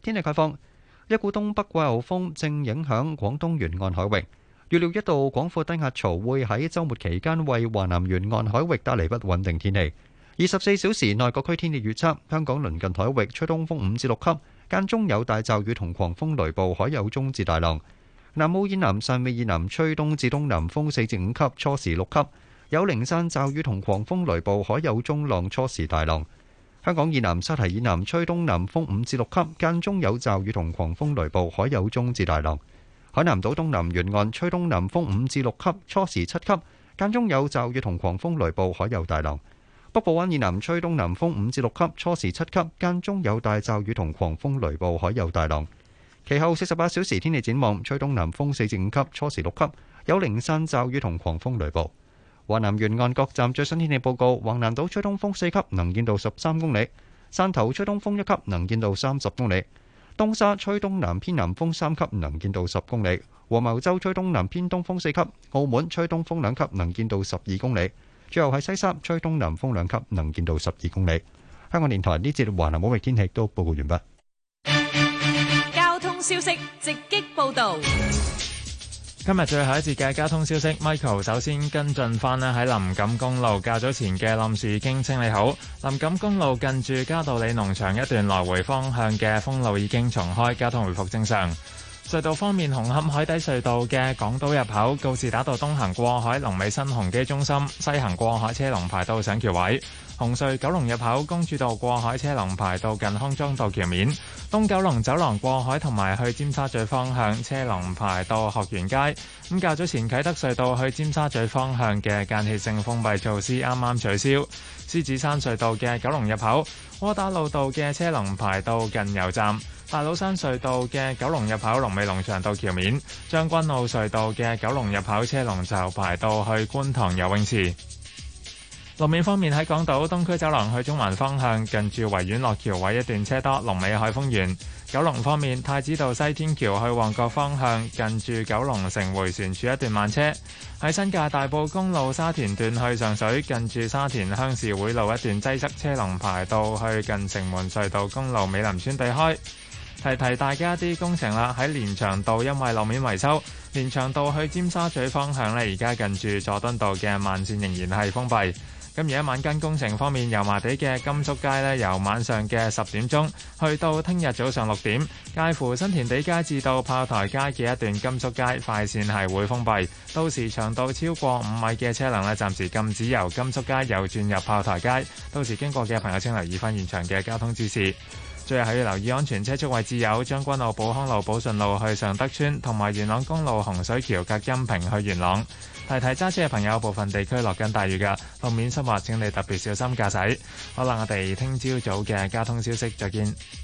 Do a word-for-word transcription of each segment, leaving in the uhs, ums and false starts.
天氣概況，一股東北季候風正影響廣東沿岸海域，預料一道廣闊低壓槽會喺週末期間為華南沿岸海域帶嚟不穩定天氣。二十四小時內各區天氣預測：香港鄰近海域吹東風五至六級，間中有大驟雨同狂風雷暴，海有中至大浪。南澳以南、汕尾以南吹東至東南風四至五級，初時六級，有零散驟雨同狂風雷暴，海有中浪，初時大浪。香港以南、沙堤以南吹東南風五至六級，間中有驟雨同狂風雷暴，海有中至大浪。海南島東南沿岸吹東南風五至六級，初時七級，間中有驟雨同狂風雷暴，海有大浪。北部灣以南吹東南風五至六級，初時七級，間中有大驟雨同狂風雷暴，海有大浪。其後四十八小時天氣展望，吹東南風四至五級，初時六級，有零散驟雨同狂風雷暴。華南沿岸各站最新天氣報告：橫瀾島吹東風四級，能見度十三公里；汕頭吹東風一級，能見度三十公里；東沙吹東南偏南風三級，能見度十公里；黃茅洲吹東南偏東風四級；澳門吹東風兩級，能見度十二公里。最後喺西沙吹東南風兩級，能見度十二公里。香港電台呢節華南海域天氣都報告完畢。 交通消息直擊報導。 今日最後一節嘅交通消息 ，Michael 首先跟進翻咧喺林錦公路較早前嘅冧樹已經清理好，林錦公路近住嘉道理農場一段來回方向嘅封路已經重開，交通回復正常。隧道方面，紅磡海底隧道嘅港島入口告士打道東行過海，龍尾新鴻基中心；西行過海車龍排到上橋位。紅隧九龍入口公主道過海車龍排到近康莊道橋面。東九龍走廊過海同埋去尖沙咀方向車龍排到學園街。咁較早前啟德隧道去尖沙咀方向嘅間歇性封閉措施啱啱取消。獅子山隧道嘅九龍入口窩打老道嘅車龍排到近油站。大老山隧道嘅九龍入口龍尾龍翔道橋面。將軍澳隧道嘅九龍入口車龍就排到去觀塘游泳池。路面方面，喺港島東區走廊去中環方向，近住維園落橋位一段車多，龍尾海豐園。九龍方面，太子道西天橋去旺角方向，近住九龍城迴旋處一段慢車。喺新界大埔公路沙田段去上水，近住沙田鄉事會路一段擠塞，車龍排到去近城門隧道公路美林村對開。提提大家啲工程啦，喺連翔道因為路面維修，連翔道去尖沙咀方向呢，而家近住佐敦道嘅慢線仍然係封閉。咁而家晚間工程方面，油麻地嘅甘肅街呢，由晚上嘅十點鐘去到聽日早上六點，介乎新田地街至到炮台街嘅一段甘肅街快線係會封閉，到時長度超過五米嘅車輛呢，暫時禁止由甘肅街右轉入炮台街，到時經過嘅朋友請留意翻現場嘅交通指示。最後係要留意安全車速位置有將軍澳寶康路、寶順路去尚德村，同埋元朗公路洪水橋隔音屏去元朗。提提揸車嘅朋友，部分地區落緊大雨㗎，路面濕滑，請你特別小心駕駛。好啦，我哋聽朝早嘅交通消息，再見。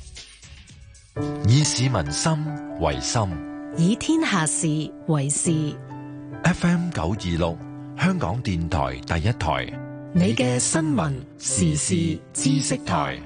以市民心為心， 以天下事為事。 F M 九二六，香港電台第一台， 你嘅新聞時事知識台。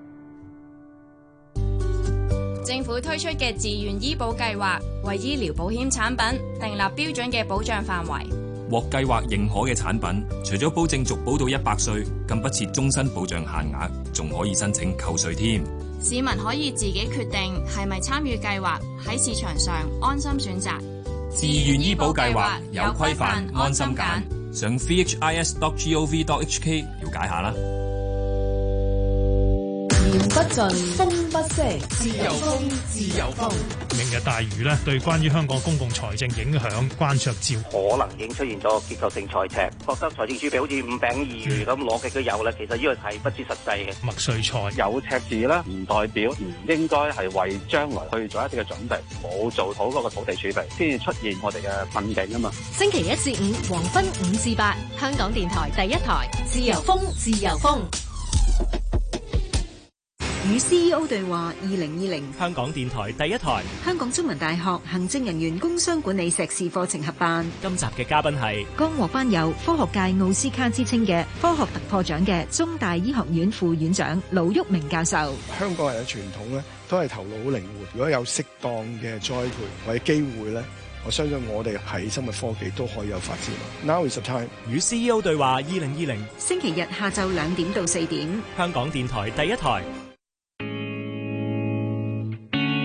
政府推出嘅自願醫保計劃，為醫療保險產品訂立標準嘅保障範圍。 獲計劃認可嘅產品，除咗保證續保到一百歲，更不設終身保障限額，仲可以申請扣稅添。 市民可以自己決定係咪參與計劃，喺市場上安心選擇。 自願醫保計劃有規範，安心揀。上 v h i s dot gov dot h k 了解下啦。 言不盡，風不息，自由風，自由風。 明日大嶼咧，對關於香港公共財政影響關焯照， 可能已經出現咗結構性財赤，覺得財政儲備好似五餅二魚咁攞極都有啦。其實呢個係不切實際嘅。 麥穗菜有赤字咧，唔代表唔應該係為將來去做一啲嘅準備，冇做好嗰個土地儲備，先至出現我哋嘅困境啊嘛。 星期一至五黃昏五至八，香港電台第一台，自由風，自由風。 與 C E O 對話二零二零， 香港電台第一台， 香港中文大學行政人員工商管理碩士課程合辦。 今集嘅嘉賓係剛獲頒有科學界奧斯卡之稱嘅科學突破獎嘅中大醫學院副院長盧煜明教授。 香港人嘅傳統咧，都係頭腦好靈活，如果有適當嘅栽培或者機會咧，我相信我哋喺生物科技都可以有發展。Now is the time。 與 C E O 對話二零二零， 星期日下晝兩點到四點， 香港電台第一台。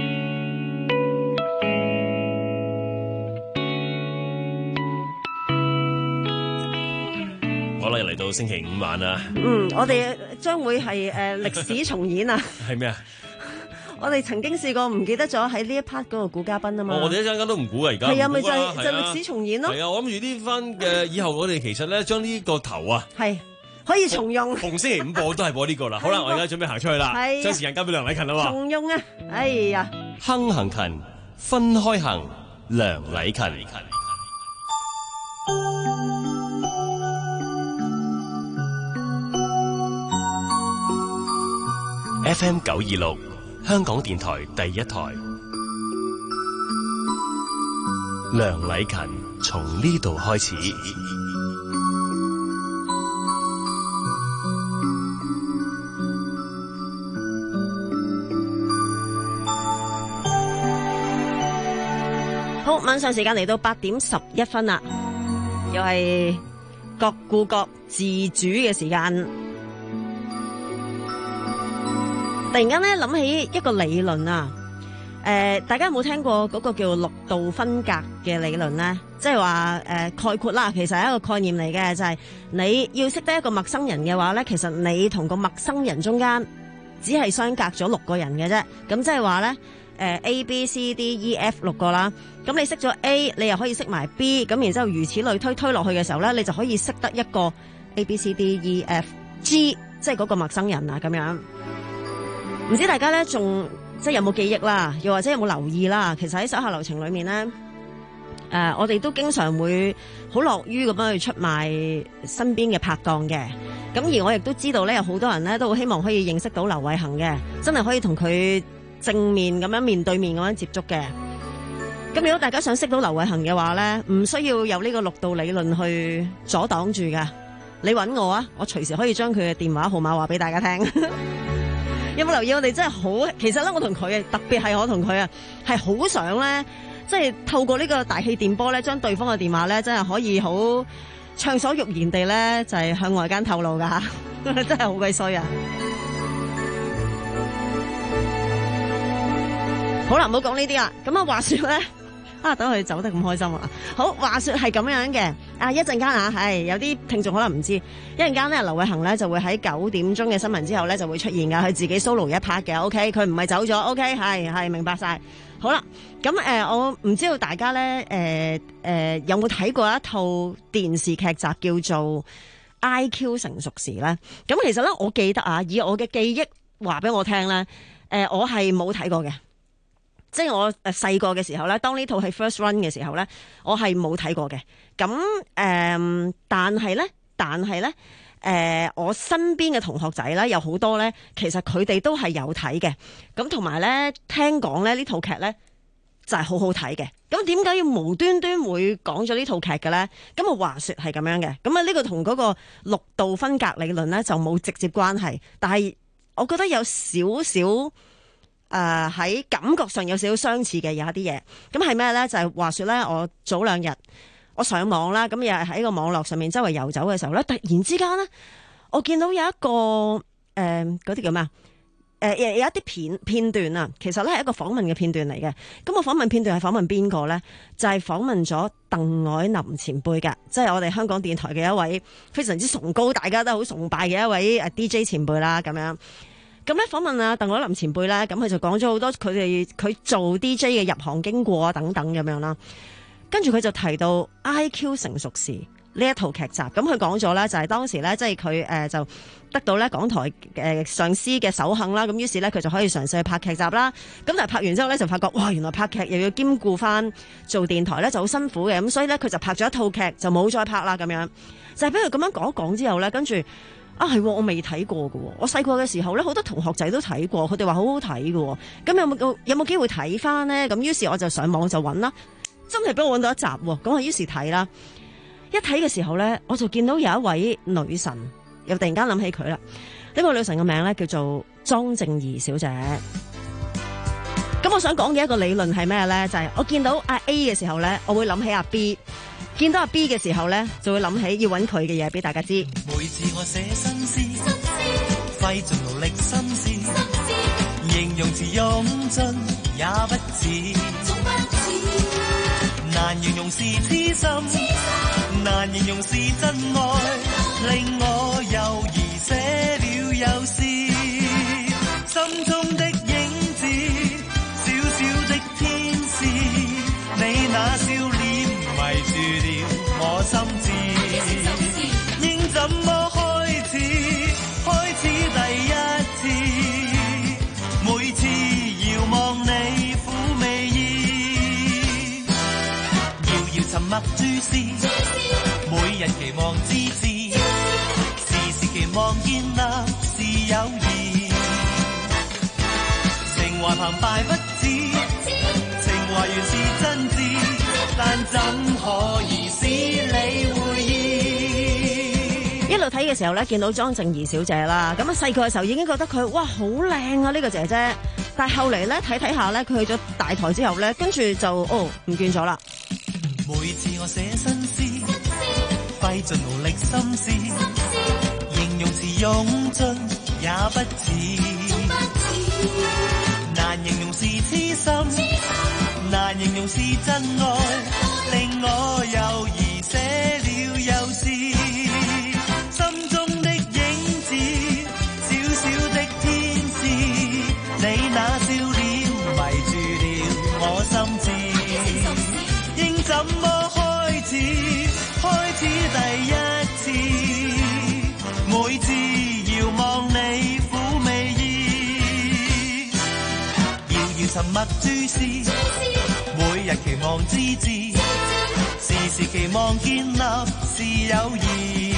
到星期五晚啊。 嗯，我哋將會係誒歷史重演啊。 係咩啊？ 我哋曾經試過唔記得咗喺呢一 part 嗰度估嘉賓啊嘛。 哦、我哋一陣間都唔估啊，而家係啊，咪就係、 係啊、 就歷史重演咯。 係啊，我諗住呢番嘅以後，我哋其實咧將呢個頭啊， 係可以重用。 逢星期五播都係播呢個啦。好啦，我而家準備行出去啦，將時間交俾梁禮勤啦喎。 重用啊！哎呀， 坑行勤，分開行，梁禮勤。F M 九二六。香港電台第一台，梁禮勤從呢度開始。 好，晚上時間嚟到八點十一分啦，又係各顧各自主嘅時間。突然間咧諗起一個理論啊，誒、呃，大家有冇聽過嗰個叫六度分隔嘅理論咧？即係話誒概括啦，其實係一個概念嚟嘅，就係、是、你要識得一個陌生人嘅話咧，其實你同個陌生人中間只係相隔咗六個人嘅啫。咁即係話咧，誒、呃、A、B、C、D、E、F 六個啦。咁你識咗 A， 你又可以識埋 B， 咁然之後如此類推推落去嘅時候咧，你就可以識得一個 A、B、C、D、E、F、G， 即係嗰個陌生人啊咁樣。唔知大家咧仲即係有冇記憶啦，又或者有冇留意啦？其實喺手下留情裏面咧，誒、呃，我哋都經常會好樂於咁樣去出賣身邊嘅拍檔嘅。咁而我亦都知道咧，有好多人咧都好希望可以認識到劉偉恒嘅，真係可以同佢正面咁樣面對面咁樣接觸嘅。咁如果大家想識到劉偉恒嘅話咧，唔需要有呢個六度理論去阻擋住噶。你搵我啊，我隨時可以將佢嘅電話號碼話俾大家聽。有冇留意我哋真係好？其實咧，我同佢啊，特別係我同佢啊，係好想咧，即係透過呢個大氣電波咧，將對方嘅電話咧，真係可以好暢所欲言地咧，就係向外間透露噶，真係好鬼衰啊！好啦，唔好講呢啲啦。咁啊，話說咧。啊！等佢走得咁開心啊！好，話說係咁樣嘅。啊，一陣間啊，係有啲聽眾可能唔知，一陣間咧，劉偉恒咧就會喺九點鐘嘅新聞之後咧就會出現噶，佢自己 solo 一 part 嘅。OK， 佢唔係走咗。OK， 係係明白晒。好啦，咁誒、呃，我唔知道大家咧，誒、呃、誒、呃，有冇睇過一套電視劇集叫做《I Q 成熟時》咧？咁其實咧，我記得啊，以我嘅記憶話俾我聽咧，誒、呃，我係冇睇過嘅。即係我誒細個嘅時候咧，當呢套係 first run 嘅時候咧，我係冇睇過嘅。咁誒、呃，但係咧，但係咧，誒、呃，我身邊嘅同學仔咧，有好多咧，其實佢哋都係有睇嘅。咁同埋咧，聽講咧呢套劇咧就係好好睇嘅。咁點解要無端端會講咗呢套劇嘅咧？咁啊話說係咁樣嘅。咁啊呢個同嗰個六度分隔理論咧就冇直接關係，但係我覺得有少少。誒、呃，喺感覺上有少少相似嘅有一啲嘢，咁係咩咧？就係、是、話說咧，我早兩日我上網啦，咁又係喺個網絡上面周圍遊走嘅時候咧，突然之間咧，我見到有一個誒嗰啲叫咩啊？誒、呃、有一啲片片段啊，其實咧係一個訪問嘅片段嚟嘅。咁個訪問片段係訪問邊個咧？就係、是、訪問咗鄧藹霖前輩嘅，即係我哋香港電台嘅一位非常之崇高，大家都好崇拜嘅一位誒 D J 前輩啦，咁樣。咁咧訪問啊鄧藹霖前輩咧，咁佢就講咗好多佢哋佢做 D J 嘅入行經過啊等等咁樣啦。跟住佢就提到 I Q 成熟時呢一套劇集，咁佢講咗咧就係當時咧即係佢誒就得到咧港台誒上司嘅首肯啦，咁於是咧佢就可以嘗試去拍劇集啦。咁但係拍完之後咧就發覺哇，原來拍劇又要兼顧翻做電台咧就好辛苦嘅，咁所以咧佢就拍咗一套劇就冇再拍啦咁樣。就係俾佢咁樣講一講之後咧，跟住。啊係，我未睇過喎。我細個嘅時候咧，好多同學仔都睇過，佢哋話好好睇喎。咁有冇有冇機會睇翻呢？咁於是我就上網就揾啦，真係俾我揾到一集喎。咁我於是睇啦，一睇嘅時候咧，我就見到有一位女神，又突然間諗起佢啦。呢、這個女神嘅名咧叫做莊正儀小姐。咁我想講嘅一個理論係咩咧？就係、是、我見到阿 A 嘅時候咧，我會諗起阿 B。見到阿 B 嘅時候咧，就會諗起要揾佢嘅嘢俾大家知。 每次我寫新詩，費盡勞力心思，形容詞用盡也不似，難形容是痴心， 難形容是真愛，令我猶豫寫了又是心中的影子，小小的天使，你那笑臉迷住了我心智，應怎麼開始？開始第一次，每次遙望你撫媚意，遙遙沉默注視，每日期望之至，時時期望建立是友誼，情懷澎湃不止，情懷原是真摯，但怎可以使你會意？ 一路睇嘅時候咧，見到莊靜儀小姐啦，咁啊細個嘅時候已經覺得佢哇好靚啊呢個姐姐，但係後嚟咧睇睇下咧，佢去咗大台之後咧，跟住就哦唔見咗啦。 每次我寫新詩，費盡勞力心思，形容詞用盡也不似，難形容是痴心，難形容是真愛，令我猶豫寫了又是心中的影子，小小的天使，你那笑臉迷住了我心智，應怎麼開始？開始第一次，每次遙望你撫媚意，遙遙沉默注視，每日期望之至，時時期望建立是友誼，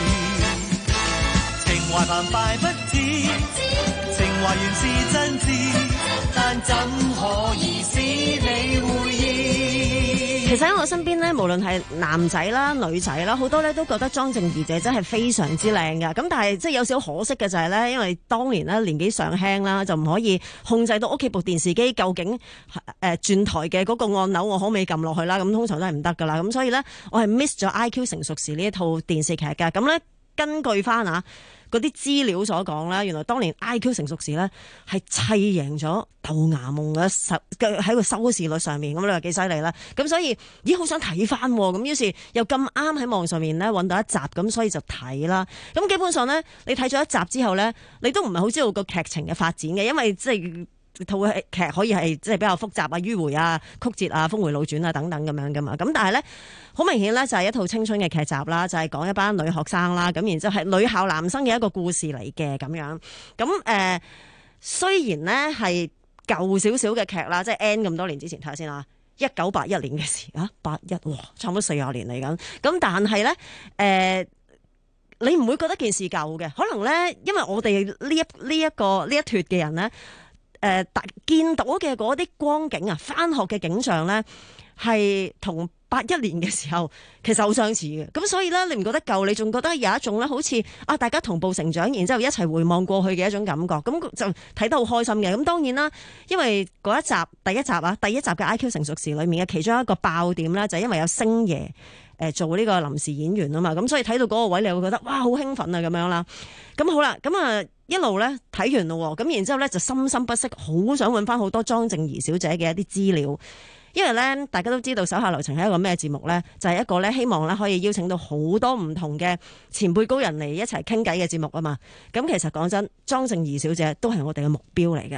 情懷澎湃不止，情懷原是真摯，但怎可以使你會意？ 其實喺我身邊咧，無論係男仔啦、女仔啦，好多咧都覺得莊靜儀姐真係非常之靚㗎。咁但係即係有少可惜嘅就係咧，因為當年咧年紀尚輕啦，就唔可以控制到屋企部電視機究竟誒、呃、轉台嘅嗰個按鈕我可唔可以撳落去啦？咁通常都係唔得㗎啦。咁所以咧，我係 miss 咗 I Q 成熟時呢一套電視劇㗎。咁咧根據翻啊嗰啲資料所講啦，原來當年 I Q 成熟時咧係砌贏咗豆芽夢嘅喺個收視率上面，咁你話幾犀利啦？咁所以咦好想睇翻，咁於是又咁啱喺網上面咧揾到一集，咁所以就睇啦。咁基本上咧，你睇咗一集之後咧，你都唔係好知道個劇情嘅發展嘅，因為即係套劇可以係即係比較複雜啊、迂迴啊、曲折啊、峰迴路轉啊等等咁樣噶嘛。咁但係咧，好明顯咧就係一套青春嘅劇集啦，就係、是、講一班女學生啦，咁然之後係女校男生嘅一個故事嚟嘅咁樣。咁誒、呃，雖然咧係舊少少嘅劇啦，即係 N 咁多年之前睇下先啦，一九八一年嘅事啊，八一哇，差唔多四十年嚟緊。咁但係咧誒。呃你唔會覺得件事舊嘅，可能咧，因為我哋呢一呢一個呢一脱嘅人咧，誒、呃，見到嘅嗰啲光景啊，返學嘅景象咧，係同八一年嘅時候其實好相似嘅。咁所以咧，你唔覺得舊，你仲覺得有一種咧，好似啊，大家同步成長，然之後一齊回望過去嘅一種感覺，咁就睇得好開心嘅。咁當然啦，因為嗰一集第一集啊，第一集嘅 I Q 成熟時裏面嘅其中一個爆點咧，就係因為有星爺。誒做呢個臨時演員啊嘛，咁所以睇到嗰個位你會覺得哇好興奮啊咁樣啦。咁好啦，咁啊一路咧睇完咯，咁然之後咧就心心不息，好想揾翻好多莊靜儀小姐嘅一啲資料，因為咧大家都知道手下留情係一個咩節目咧，就係、是、一個咧希望咧可以邀請到好多唔同嘅前輩高人嚟一齊傾偈嘅節目啊嘛。咁其實講真，莊靜儀小姐都係我哋嘅目標嚟㗎。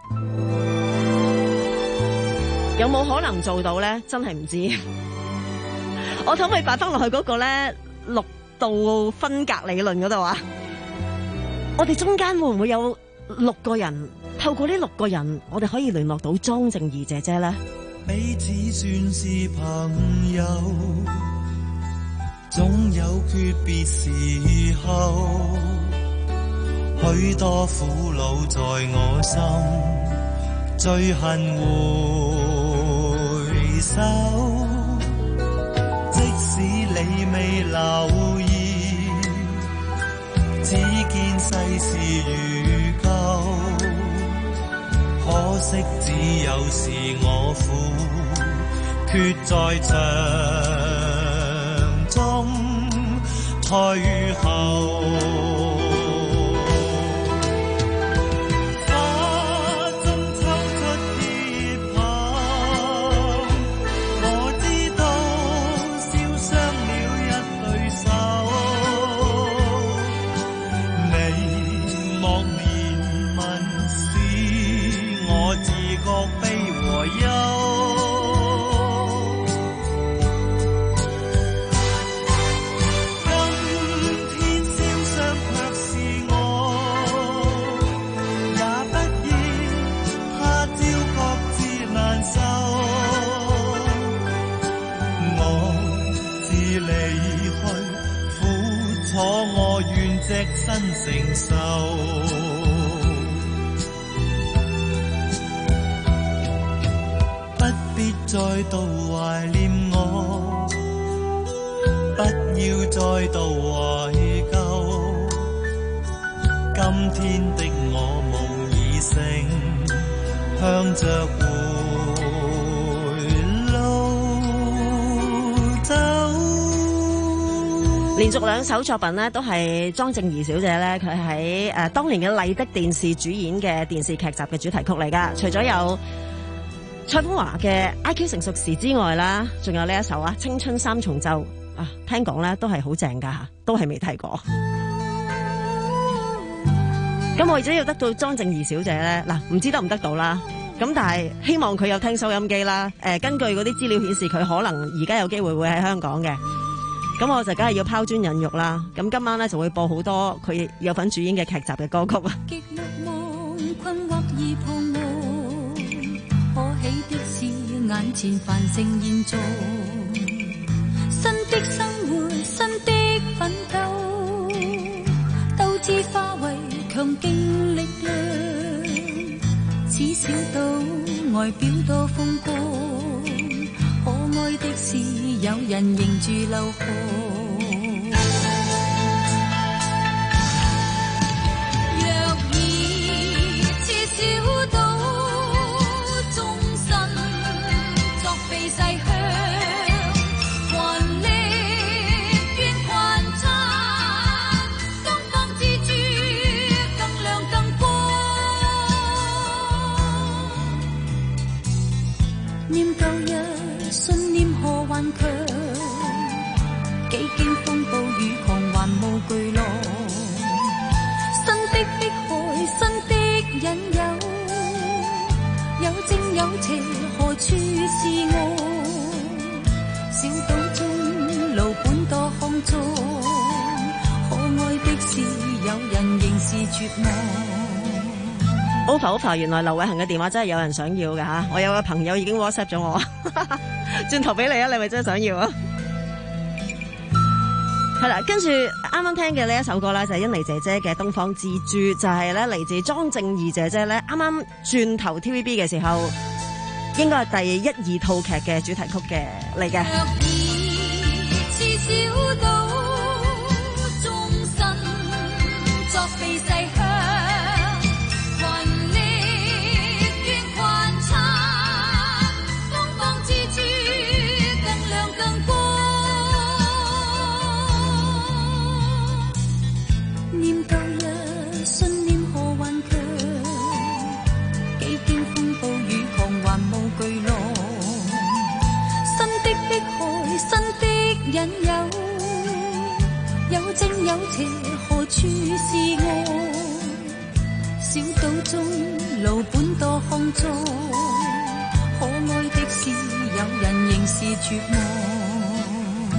有冇可能做到咧？真係唔知。我可唔可以擺翻落去嗰個咧六度分隔理論嗰度啊？我哋中間會唔會有六個人？透過呢六個人，我哋可以聯絡到莊靜儀姐姐咧？ 彼此算是朋友，總有訣別時候，許多苦惱在我心，最恨回首。即使你未留意，只見世事如舊，可惜只有是我苦，決在場中退後。 覺悲和憂。我願隻身承受，不必再度懷念我，不要再度懷舊。今天的我無疑成向着連續兩首作品呢，都係莊靜怡小姐咧，佢喺誒當年嘅麗的電視主演嘅電視劇集嘅主題曲嚟噶。除咗有蔡楓華嘅《I Q 成熟時》之外啦，仲有呢一首啊《青春三重奏》啊，聽講咧都係好正噶吓，都係未睇過。咁為咗要得到莊靜怡小姐咧，嗱唔知得唔得到啦。咁但係希望佢有聽收音機啦。誒、呃，根據嗰啲資料顯示，佢可能而家有機會會喺香港嘅。咁我就梗係要拋磚引玉啦。咁今晚咧就會播好多佢有份主演嘅劇集嘅歌曲啊。 極目望困惑而彷徨，可喜的是眼前繁盛現狀，新的生活，新的奮鬥，鬥志化為強勁力量，此小島外表多風光，可愛的是有人迎住流汗。若以此小島終身作避世鄉，還力願群參東方之珠，更亮更光。念舊日信念何頑強，幾經風暴雨狂還無巨浪，新的碧海，新的引誘，有正有邪，何處是我？小島中路本多康莊，可愛的是有人仍是絕望。 Ofa Ofa， 原來劉偉恒嘅電話真係有人想要嘅吓，我有個朋友已經 WhatsApp 咗我，轉頭俾你啊，你咪真係想要啊？係啦，跟住啱啱聽嘅呢一首歌咧，就係甄妮姐姐嘅《東方之珠》，就係咧嚟自莊靜怡姐姐咧，啱啱轉頭 T V B 嘅時候，應該係第一二套劇嘅主題曲嘅嚟嘅。引誘有正有邪，何處是我？小島中路本多康莊，可愛的是有人仍是絕望。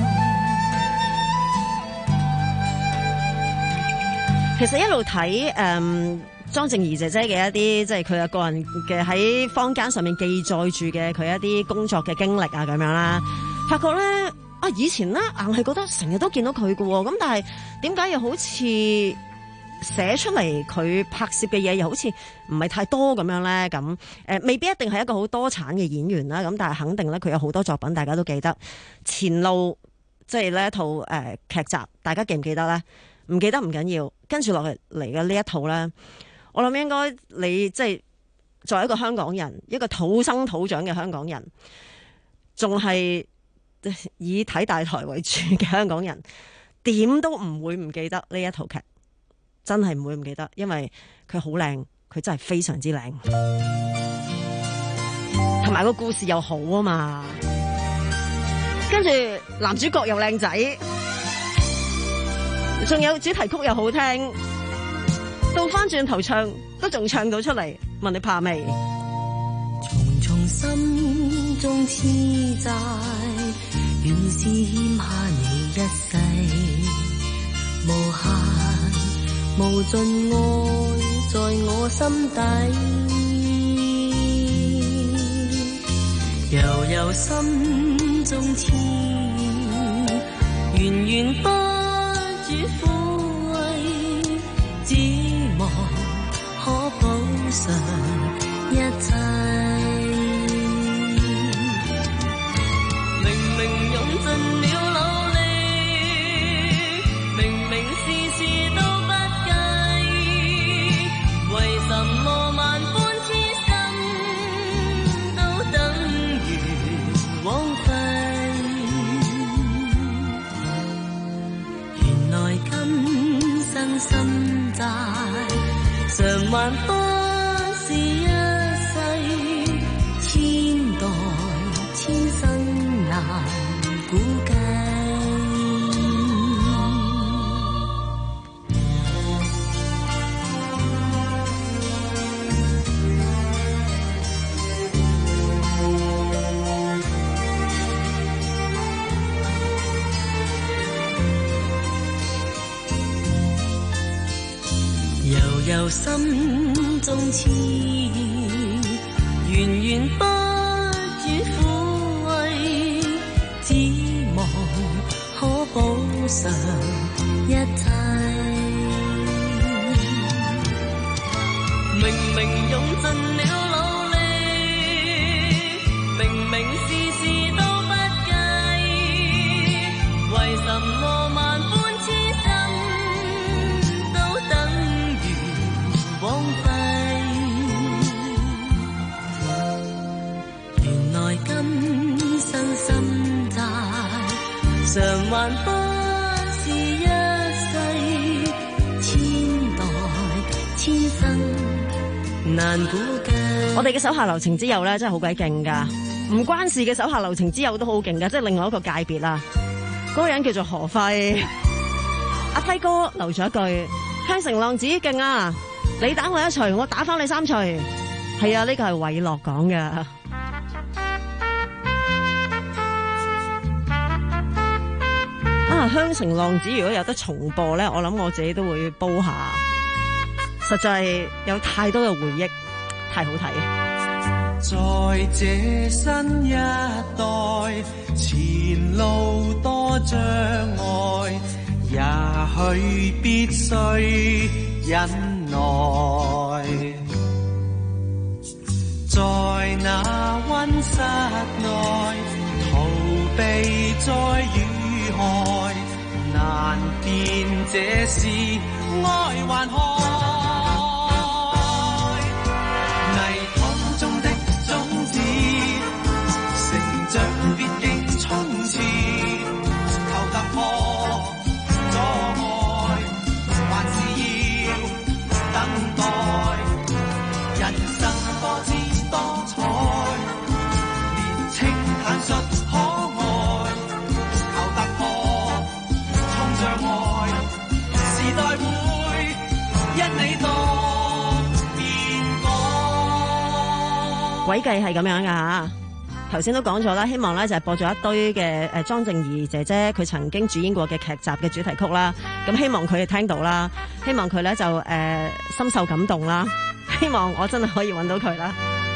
其實一路睇誒莊靜怡姐姐嘅一啲，即係佢嘅個人嘅喺坊間上面記載住嘅佢一啲工作嘅經歷啊，咁樣啦，發覺咧。啊！以前咧硬係覺得成日都見到佢嘅，咁但係點解又好似寫出嚟佢拍攝嘅嘢又好似唔係太多咁樣咧？咁誒、呃，未必一定係一個好多產嘅演員啦。咁但係肯定咧，佢有好多作品，大家都記得。前路即係呢一套誒、呃、劇集，大家記唔記得咧？唔記得唔緊要，跟住落嚟嚟嘅呢一套咧，我諗應該你即係作為一個香港人，一個土生土長嘅香港人，仲係。以睇大台為主嘅香港人，點都唔會唔記得呢一套劇，真係唔會唔記得，因為佢好靚，佢真係非常之靚，同埋個故事又好啊嘛，跟住男主角又靚仔，仲有主題曲又好聽，倒翻轉頭唱都仲唱到出嚟，問你怕未？ 心中痴債，原是欠下你一世，無限無盡愛在我心底，悠悠心中痴，源源不絕撫慰，只望可補償一切。明明用盡了努力，明明事事都不計，為什麼萬般痴心都等於枉費？原來今生心債償還不是一世，千代千生難估計。悠悠心中痴，源源不絕撫慰，只望可補償一切。明明用盡了努力，明明事事都不計，為什麼萬般痴心都等於枉費？原來今生心債償還不是一世，千代千生難估計。我哋嘅手下留情之友咧，真係好鬼勁噶，唔關事嘅手下留情之友都好勁噶，即係另外一個界別啦。嗰個人叫做何輝，阿輝哥留咗一句：香城浪子勁啊！你打我一錘，我打翻你三錘。係啊，呢個係偉樂講嘅。啊，香城浪子如果有得重播咧，我諗我自己都會煲下。實在有太多嘅回憶，太好睇。 在這新一代，前路多障礙，也許必須忍耐，在那溫室內逃避災與害，難辨這是愛還害。泥土中的種子，成長必經衝刺，求突破阻礙，還是要等待。人生多姿多彩，年青坦率可愛，求突破衝障礙，時代會因你多變改。 詭計係咁樣噶吓，頭先都講咗啦，希望咧就係播咗一堆嘅誒莊靜儀姐姐佢曾經主演過嘅劇集嘅主題曲啦，咁希望佢哋聽到啦，希望佢咧就誒、呃、深受感動啦，希望我真係可以揾到佢啦。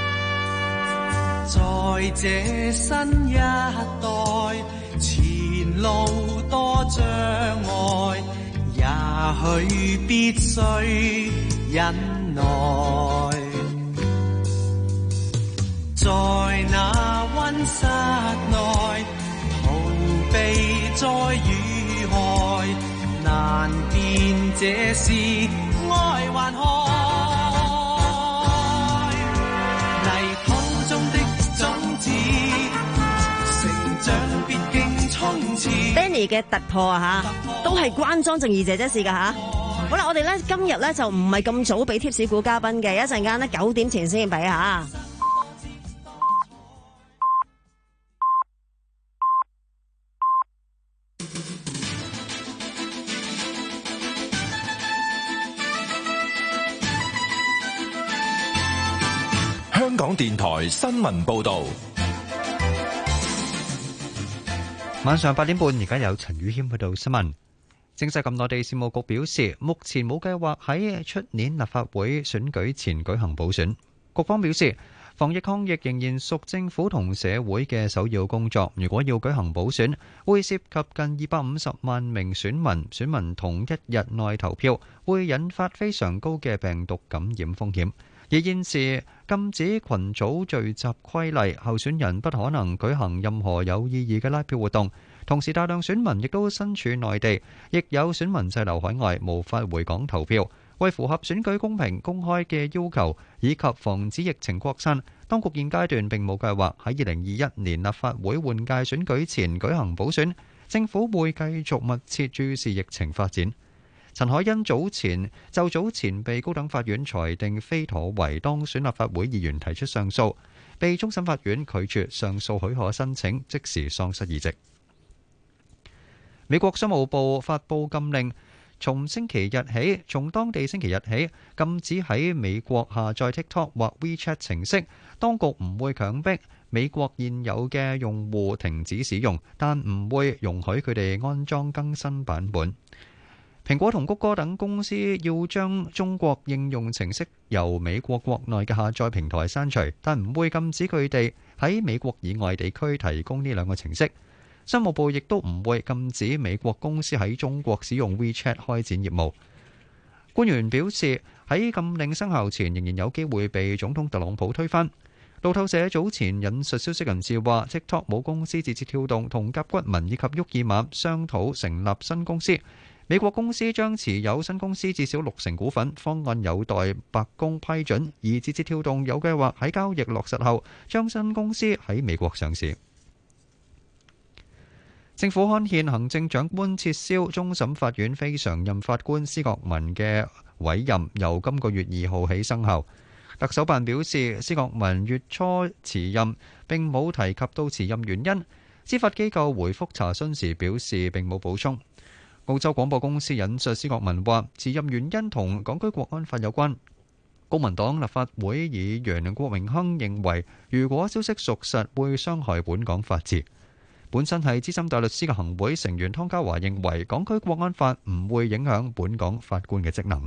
在這新一代，前路多障礙，也許必須忍耐，在那溫室內逃避災與害，難辨這是愛還害。泥土中的種子，成長必經衝刺。 Danny 嘅突破啊吓，都係關莊靜儀姐姐事噶吓。好啦，我哋咧今日咧就唔係咁早俾貼士估嘉賓嘅，一陣間咧九點前先俾吓。 香港電台新聞報道。 晚上八點半，而家有陳宇謙去到新聞。政制及內地事務局表示，目前冇計劃喺出年立法會選舉前舉行補選。局方表示，防疫抗疫仍然屬政府同社會嘅首要工作。如果要舉行補選，會涉及近二百五十萬名選民，選民同一日內投票，會引發非常高嘅病毒感染風險。而現時禁止群組聚集規例，候選人不可能舉行任何有意義嘅拉票活動。同時，大量選民亦都身處內地，亦有選民滯留海外，無法回港投票。為符合選舉公平公開嘅要求，以及防止疫情擴散，當局現階段並冇計劃喺二零二一年立法會換屆選舉前舉行補選。政府會繼續密切注視疫情發展。陳凱欣早前就早前被高等法院裁定非妥為當選立法會議員提出上訴，被終審法院拒絕上訴許可申請，即時喪失議席。美國商務部發布禁令，從星期日起，從當地星期日起，禁止喺美國下載 TikTok 或 WeChat 程式。當局唔會強迫美國現有嘅用戶停止使用，但唔會容許佢哋安裝更新版本。蘋果同谷歌等公司要將中國應用程式由美國國內嘅下載平台刪除，但唔會禁止佢哋喺美國以外地區提供呢兩個程式。商務部亦都唔會禁止美國公司喺中國使用 WeChat 開展業務。官員表示，喺禁令生效前，仍然有機會被總統特朗普推翻。路透社早前引述消息人士話 ，TikTok 母公司字節跳動同甲骨文以及沃爾瑪商討成立新公司。美國公司將持有新公司至少六成股份，方案有待白宮批准。而字節跳動有計劃喺交易落實後，將新公司喺美國上市。政府刊憲，行政長官撤銷終審法院非常任法官施覺民嘅委任，由今個月二號起生效。特首辦表示，施覺民月初辭任，並冇提及到辭任原因。司法機構回覆查詢時表示並冇補充。澳洲廣播公司引述施覺民話，辭任原因同港區國安法有關。公民黨立法會議員郭榮鏗認為，如果消息屬實，會傷害本港法治。本身係資深大律師嘅行會成員湯家驊認為，港區國安法唔會影響本港法官嘅職能。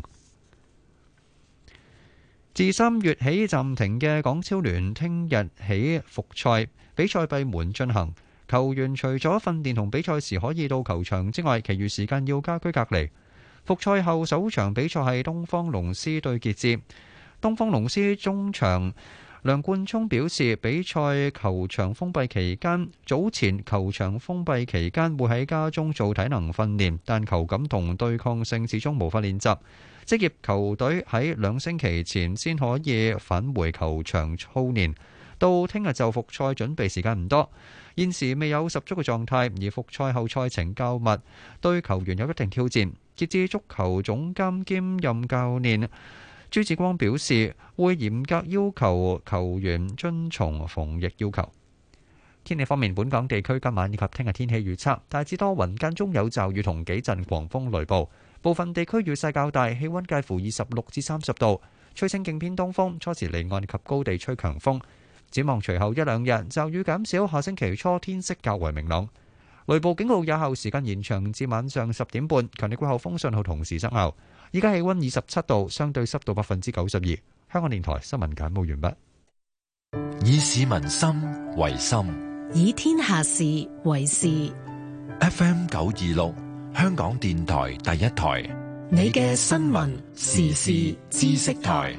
自三月起暫停嘅港超聯聽日起復賽，比賽閉門進行。球員除咗訓練同比賽時可以到球場之外，其餘時間要家居隔離。復賽後首場比賽係東方龍獅對傑志。東方龍獅中場梁冠聰表示，比賽球場封閉期間，早前球場封閉期間會喺家中做體能訓練，但球感同對抗性始終無法練習。職業球隊喺兩星期前先可以返回球場操練，到聽日就復賽準備時間唔多，現時未有十足嘅狀態，而復賽後賽程較密，對球員有一定挑戰。傑志足球總監兼任教練朱志光表示，會嚴格要求球員遵從防疫要求。天氣方面，本港地區今晚以及聽日天氣預測大致多雲，間中有驟雨同幾陣狂風雷暴，部分地區雨勢較大，氣溫介乎二十六至三十度，吹清勁偏東風，初時離岸及高地吹強風。展望隨後一兩日驟雨減少，下星期初天色較為明朗。雷暴警告有效時間延長至晚上十點半，強烈季候風信號同時生效。依家氣溫二十七度，相對濕度百分之九十二。香港電台新聞簡報完畢。 以市民心為心， 以天下事為事。 F M 九二六，香港電台第一台， 你嘅新聞時事知識台。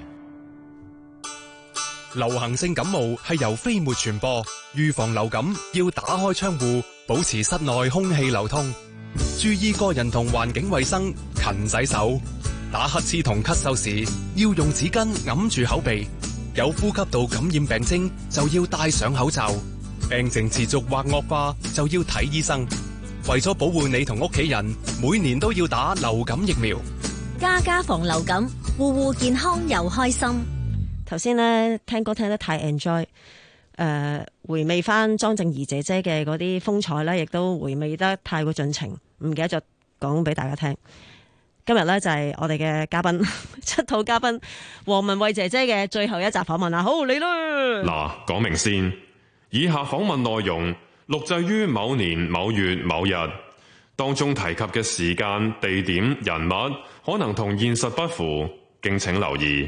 流行性感冒係由飛沫傳播，預防流感要打開窗戶，保持室內空氣流通，注意個人同環境衛生，勤洗手。打乞嗤同咳嗽時要用紙巾揞住口鼻，有呼吸道感染病徵就要戴上口罩，病情持續或惡化就要睇醫生。為咗保護你同屋企人，每年都要打流感疫苗。 家家防流感，戶戶健康又開心。 頭先咧聽歌聽得太 enjoy，誒、呃、回味翻莊靜儀姐姐嘅嗰啲風采咧，亦都回味得太過盡情，唔記得咗講俾大家聽。 今日咧就係我哋嘅嘉賓出土嘉賓黃文慧姐姐嘅最後一集訪問啦。好，嚟啦！ 嗱，講明先，以下訪問內容錄製於某年某月某日，當中提及嘅時間、地點、人物可能同現實不符，敬請留意。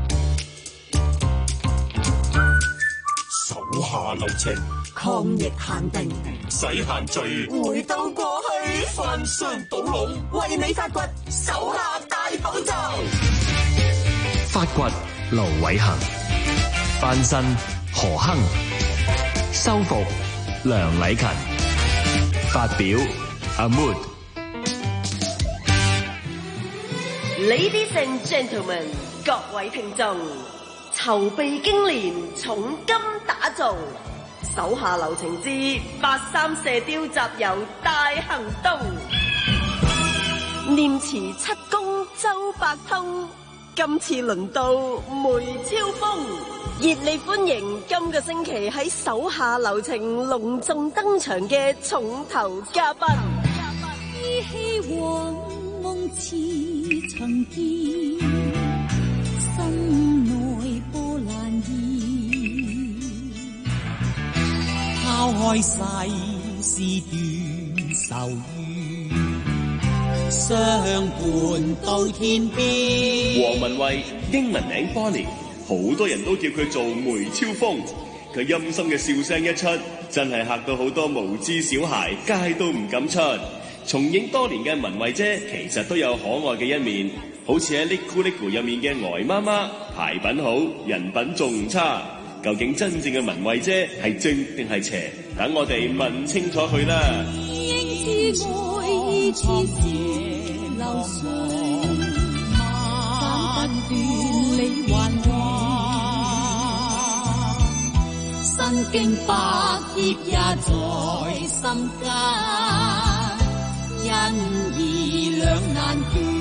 手下留情，抗疫限定，使限聚，回到過去，翻箱倒籠，為你發掘手下大寶藏。 發掘盧偉恒，翻身何亨，修復梁禮勤，發表阿 Mood。 Ladies and gentlemen， 各位聽眾，籌備經年，重金打造，手下留情之八三射雕集郵大行動，念慈七公周伯通，今次輪到梅超風，熱烈歡迎今個星期喺手下留情隆重登場嘅重頭嘉賓。 依稀往夢似曾見，心內波瀾現，拋開世事斷愁怨，相伴到天邊。 黃文慧英文名 Bonnie， 好多人都叫佢做梅超風。佢陰森嘅笑聲一出，真係嚇到好多無知小孩，街都唔敢出。重影多年嘅文慧姐其實都有可愛嘅一面，好似喺《Liku Liku》入面嘅呆媽媽，牌品好，人品仲唔差。究竟真正嘅文慧姐係正定係邪？等我哋問清楚佢啦。 應知愛意似是流水，斬不斷理還亂，身經百劫也在心間，因義兩難斷。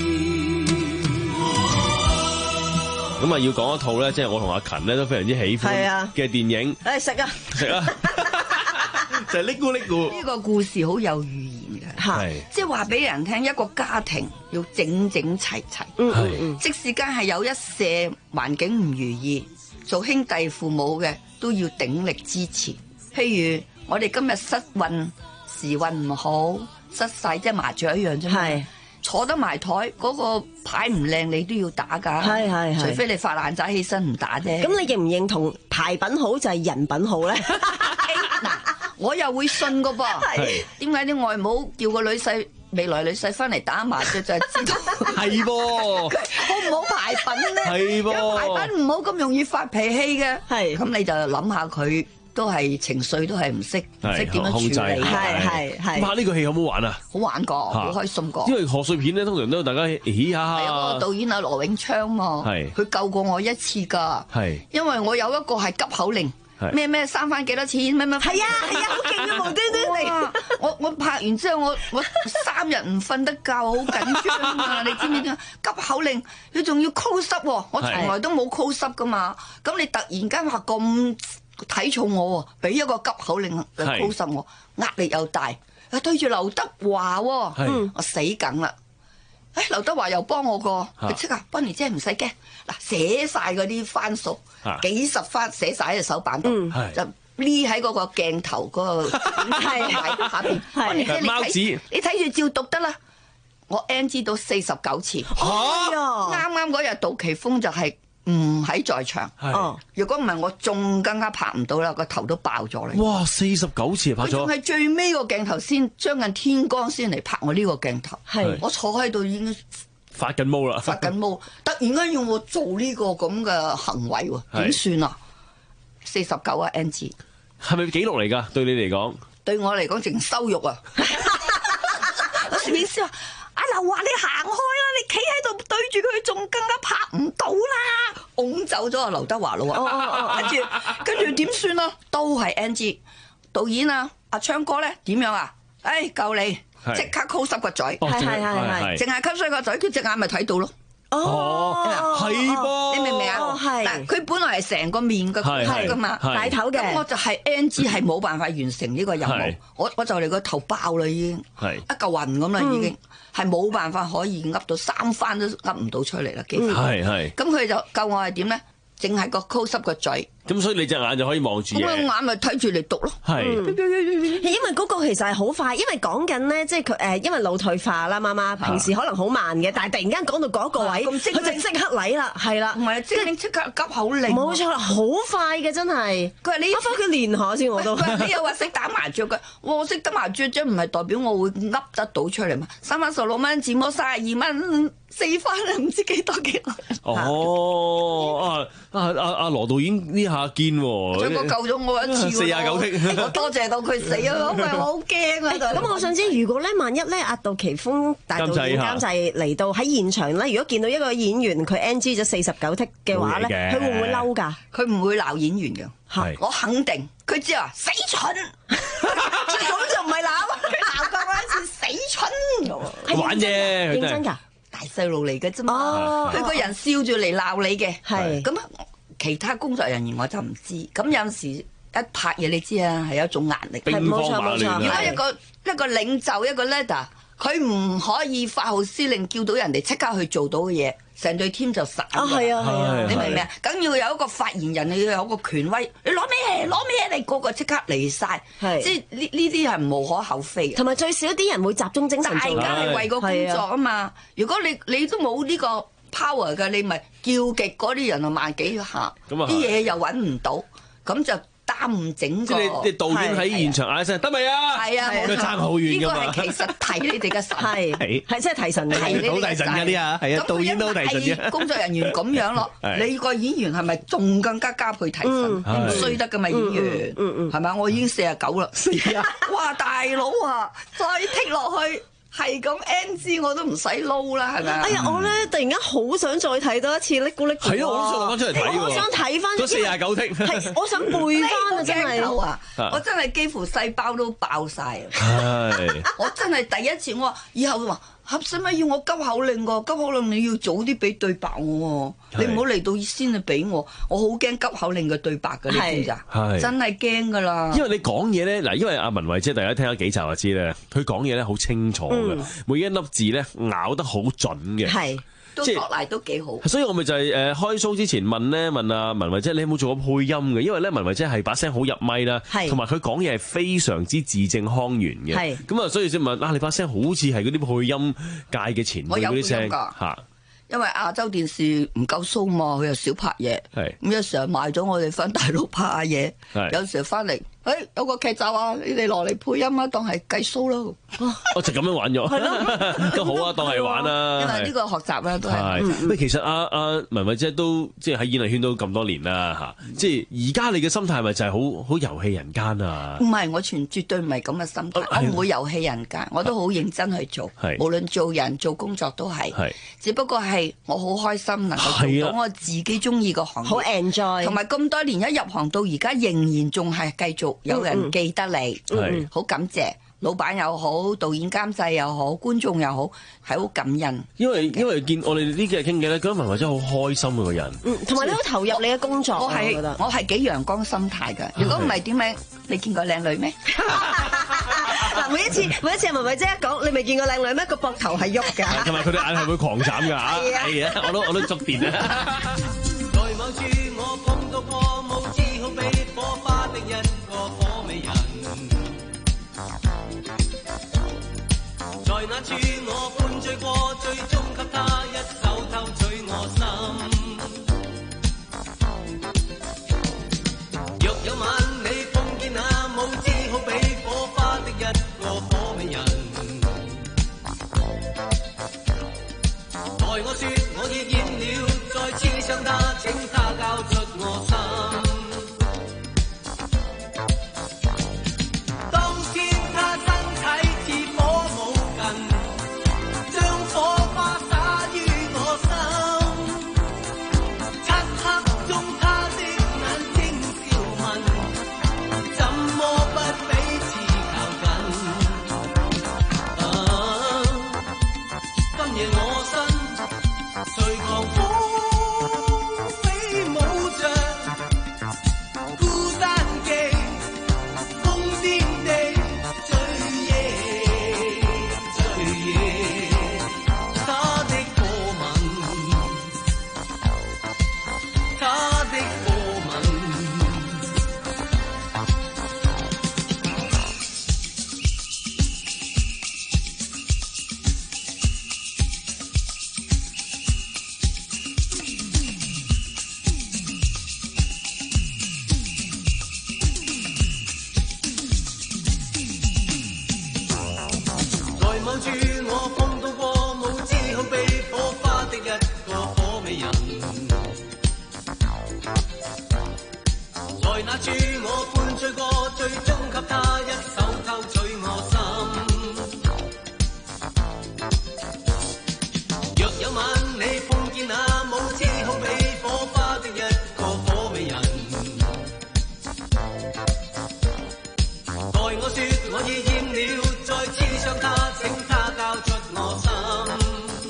咁啊，要講一套咧，即係我同阿勤咧都非常之喜歡嘅電影。 誒食啊食啊，就係 Liku Liku。 呢個故事好有寓言嘅， 係即係話俾人聽，一個家庭要整整齊齊。 嗯嗯嗯， 即使間係有一些環境唔如意，做兄弟父母嘅都要鼎力支持。譬如我哋今日失運，時運唔好，失勢，即係麻雀一樣啫嘛。坐得埋台嗰個牌唔靚，你都要打㗎。 係係係， 除非你發爛渣起身唔打啫。 咁你認唔認同牌品好就係人品好咧？ 嗱，我又會信㗎噃。點解啲外母叫個女婿未來女婿翻嚟打麻雀就係知道係噃， 好唔好牌品咧？ 係噃， 牌品唔好咁容易發脾氣嘅。 係咁你就諗下佢。都係情緒都係唔識，唔識點樣處理。 係係係。 哇！呢個戲好唔好玩啊？ 好玩過，好開心過。 因為賀歲片咧，通常都大家起下。係啊，嗰個導演阿羅永昌嘛，係佢救過我一次㗎。係。因為我有一個係急口令，咩咩三番幾多錢，咩咩。係啊係啊，好勁啊！無端端嚟。我我拍完之後，我我三日唔瞓得覺，好緊張啊！你知唔知點？急口令，你仲要 close up 喎，我從來都冇 close up 㗎嘛。咁你突然間話咁。睇重我喎，俾一個急口令嚟 close 我，壓力又大。啊，對住劉德華喎，嗯，我死梗啦！誒，劉德華又幫我個，佢即刻 Bonnie 姐唔使驚，嗱寫晒嗰啲番數，幾十番寫晒喺隻手板度，就匿喺嗰個鏡頭嗰個下邊。Bonnie姐你睇，你睇住照讀得啦。我 N G 到四十九次，啱啱嗰日杜琪峰就係。唔喺在，在場，哦！如果唔係我仲更加拍唔到啦，個頭都爆咗啦！ 哇，四十九次拍咗，佢仲係最尾個鏡頭先將近天光先嚟拍我呢個鏡頭，係我坐喺度已經發緊毛啦， 發緊毛，突然間要我做呢個咁嘅行為喎，點算啊？四十九啊 N G， 係咪紀錄嚟㗎？對你嚟講， 對我嚟講淨羞辱啊！攝影師話。阿劉華，你行開啦！你企喺度對住佢，仲更加拍唔到啦！拱走咗阿劉德華咯喎，跟住跟住點算啊？都係 N G 導演啊！阿昌哥咧點樣啊？誒、哎，救你！即刻 close 濕個嘴，係係係係，淨係吸水個嘴，佢隻眼咪睇到咯。 哦， 係噃， 你明唔明啊？ 係， 嗱，佢本來係成個面嘅頭噶嘛， 大頭嘅， 咁我就係 N G 係冇辦法完成呢個任務，我我就嚟個頭爆啦已經，一嚿雲咁啦已經，係冇辦法可以噏到三番都噏唔到出嚟啦，幾乎。係係。咁佢就救我係點咧？淨係個 close up 個嘴。 咁所以你隻眼就可以望住嘢。 咁眼咪睇住嚟讀咯。 係。 因為嗰個其實係好快，因為講緊咧，即係佢誒，因為腦退化啦，媽媽平時可能好慢嘅，但係突然間講到嗰個位，佢就即刻嚟啦，係啦。 唔係，即係即刻急口令。 冇錯啦，好快嘅真係。佢話你翻佢練下先，我都。 你又話識打麻雀嘅，我識打麻雀啫，唔係代表我會噏得到出嚟嘛。三蚊十六蚊，字幕三十二蚊，四番啊，唔知幾多幾多。 哦，啊啊啊啊羅導演呢下堅喎。 最過救咗我一次喎， 四廿九剔， 我多謝到佢死啊！因為我好驚啊！ 咁我想知，如果咧萬一咧阿杜琪峰大導演監製嚟到喺現場咧，如果見到一個演員佢 N G 咗四十九剔嘅話咧，佢會唔會嬲㗎？ 佢唔會鬧演員㗎，我肯定。佢只話死蠢，咁就唔係鬧，鬧過我一次死蠢， 玩啫， 認真㗎， 大細路嚟嘅啫嘛，佢個人笑住嚟鬧你嘅，係咁。其他工作人員我就唔知，咁有陣時一拍嘢你知啊，係有一種壓力。 兵荒馬亂。 如果一個一個領袖一個 leader，佢唔可以發號施令叫到人哋即刻去做到嘅嘢，成隊 team 就散。 啊係啊係啊！ 你明唔明啊？梗要有一個發言人，你要有個權威，你攞咩攞咩，你個個即刻嚟晒。係即係呢呢啲係無可厚非嘅。 同埋最少啲人會集中精神做。 大家係為個工作啊嘛！如果你你都冇呢個 power 嘅，你咪叫極嗰啲人啊萬幾下，啲嘢又揾唔到，咁就耽誤整個。即係你導演喺現場嗌聲得未啊？ 係啊， 佢爭好遠㗎嘛。 呢個係其實提你哋嘅神， 係係真係提神嘅， 好提神㗎啲啊，係啊，導演都好提神嘅。 工作人員咁樣咯，你個演員係咪仲更加加倍提神？唔衰得㗎嘛演員，係咪？我已經四十九啦，哇大佬啊，再剔落去。係咁 N G 我都唔使撈啦，係咪啊？ 哎呀，我咧突然間好想再睇多一次《嚦咕嚦咕》。 係啊，我都想攞翻出嚟睇喎。 我想睇翻。 都四廿九剔。 係，我想背翻啊！真係啊！我真係幾乎細胞都爆晒。 係。 我真係第一次，我話以後話合使咪要我急口令㗎？急口令你要早啲俾對白我喎，你唔好嚟到先去俾我，我好驚急口令嘅對白㗎，你知唔知啊？係。真係驚㗎啦。 因為你講嘢咧，嗱，因為阿文慧姐大家聽咗幾集就知咧，佢講嘢咧好清楚嘅，每一粒字咧咬得好準嘅。 係。都落嚟都幾好， 所以我咪就係誒開 show 之前問咧問阿文慧姐，你有冇做過配音嘅？因為咧文慧姐係把聲好入咪啦，同埋佢講嘢係非常之字正腔圓嘅，咁啊所以先問啊，你把聲好似係嗰啲配音界嘅前輩嗰啲聲嚇。 因為亞洲電視唔夠 show 嘛，佢又少拍嘢，咁有時候賣咗我哋翻大陸拍下嘢，有時候翻嚟。誒、欸、有個劇集啊，你哋落嚟配音啊，當係計數咯。 我就咁樣玩咗，都好啊，當係玩啊。 因為呢個學習咧都係。 喂、嗯，其實阿阿文慧姐都即係喺演藝圈都咁多年啦嚇，即係而家你嘅心態係咪就係好好遊戲人間啊？ 唔係，我全絕對唔係咁嘅心態，我唔會遊戲人間，我都好認真去做。無論做人做工作都係。只不過係我好開心能夠做到我自己中意個行業， 好 enjoy。 同埋咁多年一入行到而家，仍然仲係繼續。有人記得你，嗯，好感謝老闆又好，導演監製又好，觀眾又好，係好感恩。 因為因為見我哋呢幾日傾偈咧，覺得文慧真係好開心嘅個人， 嗯，同埋你好投入你嘅工作。 我係我係幾陽光心態㗎。如果唔係點樣？你見過靚女咩？ 嗱，每一次每一次文慧姐一講，你未見過靚女咩？個膊頭係喐㗎， 同埋佢哋眼係會狂斬㗎。係啊，我都我都觸電啊！ 一個火美人，在那處我灌醉過，最終給他一手偷取我心。若有晚你碰見那無知好比火花的一個火美人，待我說我已厭了，再次上。 望住我碰到過無知恐被火花的一個火美人，來拿住我灌醉過，最終給他一手偷取我心。若有晚你碰見那無知恐被火花的一個火美人，待我說我已厭了，再次想他，請他交出我心。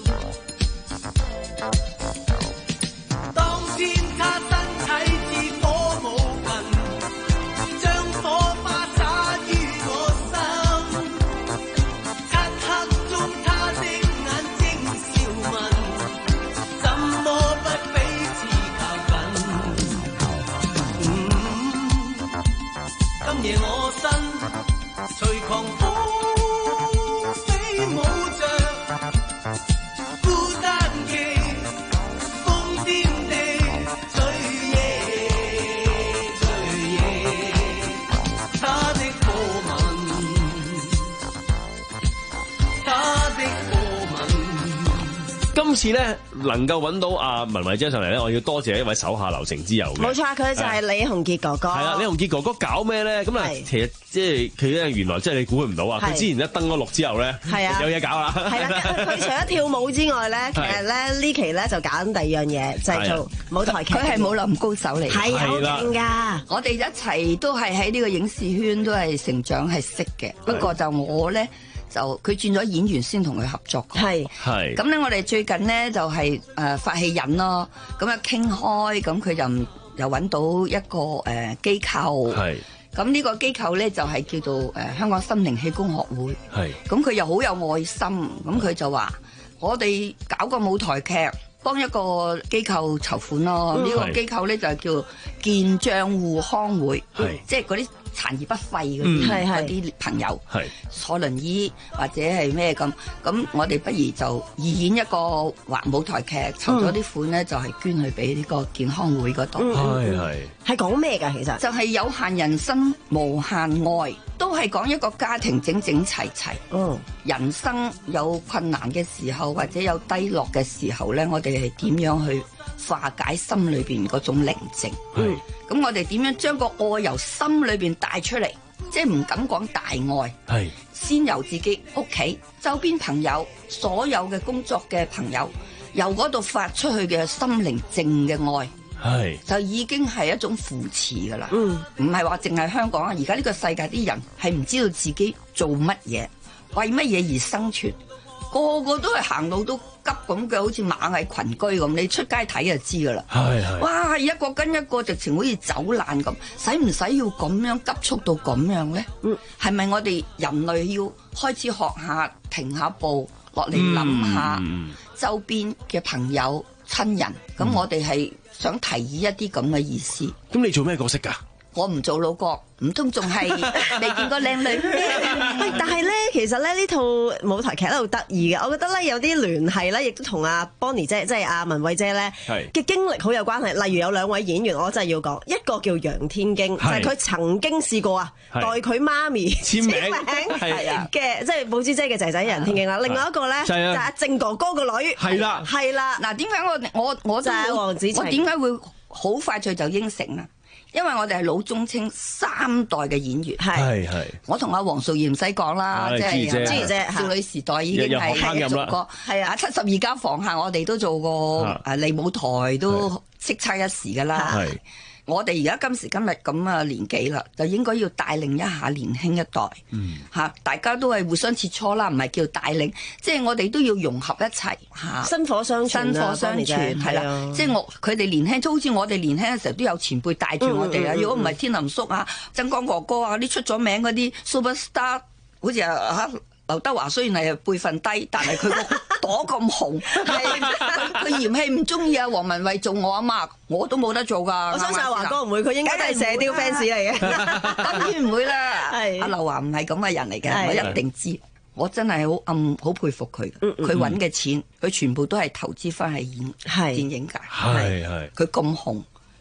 當天他身體似火無痕，將火花灑於我心。漆黑中他的眼睛笑問，怎麼不彼此靠近？嗯，今夜我身隨狂風飛舞着，孤單嘅瘋癲地追夜追夜，他的火吻，他的火吻。 今次咧能夠揾到阿文慧姐上嚟咧，我要多謝一位手下留情之友嘅。 冇錯，佢就係李洪傑哥哥。 係啊，李洪傑哥哥搞咩咧？咁啊，其實即係佢咧，原來即係你估佢唔到啊！佢之前一登咗錄之後咧， 係啊， 有嘢搞啦。 係啦，佢除咗跳舞之外咧，其實咧呢期咧就搞緊第二樣嘢，就係做舞台劇。 佢係舞林高手嚟， 係好勁㗎！ 我哋一齊都係喺呢個影視圈都係成長係識嘅，不過就我咧。就佢轉咗演員先同佢合作， 係係咁咧。我哋最近咧就係、是、誒、呃、發起人咯，咁啊傾開，咁佢就又揾到一個誒、呃、機構，係咁呢個機構咧就係、是、叫做誒、呃、香港心靈氣功學會，係咁佢又好有愛心，咁佢就話我哋搞個舞台劇，幫一個機構籌款咯。呢、嗯、個機構咧就係叫健障護康會，即係嗰啲殘而不廢嗰啲嗰啲朋友，坐輪椅或者係咩咁，咁我哋不如就演一個話舞台劇，籌咗啲款咧就係捐去俾呢個健康會嗰度。 係係係講咩㗎？其實就係有限人生無限愛，都係講一個家庭整整齊齊。嗯，人生有困難嘅時候或者有低落嘅時候咧，我哋係點樣去化解心裏邊嗰種寧靜？嗯。咁我哋點樣將個愛由心裏邊帶出嚟？即係唔敢講大愛，係先由自己屋企、周邊朋友、所有嘅工作嘅朋友，由嗰度發出去嘅心靈靜嘅愛，係就已經係一種扶持噶啦。嗯，唔係話淨係香港啊，而家呢個世界啲人係唔知道自己做乜嘢，為乜嘢而生存，個個都係行路都急咁嘅，好似螞蟻群居咁。你出街睇就知噶啦。係係。哇，一個跟一個直情好似走難咁，使唔使要咁樣急速到咁樣咧？嗯，係咪我哋人類要開始學下停下步落嚟諗下周邊嘅朋友親人？咁、嗯、我哋係想提議一啲咁嘅意思。 咁你做咩角色㗎？ 我唔做老角，唔通仲係未見過靚女咩？ 但係咧，其實咧呢套舞台劇都好得意嘅，我覺得咧有啲聯繫咧，亦都同阿 Bonnie 姐，即係阿文慧姐咧嘅經歷好有關係。例如有兩位演員，我真係要講，一個叫楊天經，就係佢曾經試過啊，代佢媽咪簽名係啊嘅，即係寶珠姐嘅仔仔楊天經啦。另外一個咧就係阿靖哥哥個女，係啦係啦。嗱，點解我我我就係黃子晴， 我點解會好快脆就應承啊？因為我哋係老中青三代嘅演員，係係。我同阿黃淑儀唔使講啦，即係朱兒姐少女時代已經係做過，係啊，七十二家房客我哋都做過，誒嚟舞台都叱咤一時噶啦。我哋而家今時今日咁嘅年紀啦，就應該要帶領一下年輕一代，嗯嚇，大家都係互相切磋啦，唔係叫帶領，即係我哋都要融合一齊嚇， 薪火相傳， 薪火相傳係啦，即係我佢哋年輕，都好似我哋年輕嘅時候都有前輩帶住我哋啊。如果唔係天林叔啊、曾江哥哥啊啲出咗名嗰啲 super star，好似啊嚇。劉德華雖然係輩分低，但係佢個朵咁紅，佢嫌棄唔中意啊黃文慧做我阿媽，我都冇得做噶。 我相信華哥唔會，佢應該都係射雕 fans 嚟嘅， 當然唔會啦。阿劉華唔係咁嘅人嚟嘅，我一定知。我真係好暗好佩服佢，佢揾嘅錢，佢全部都係投資翻喺演電影界。係係，佢咁紅，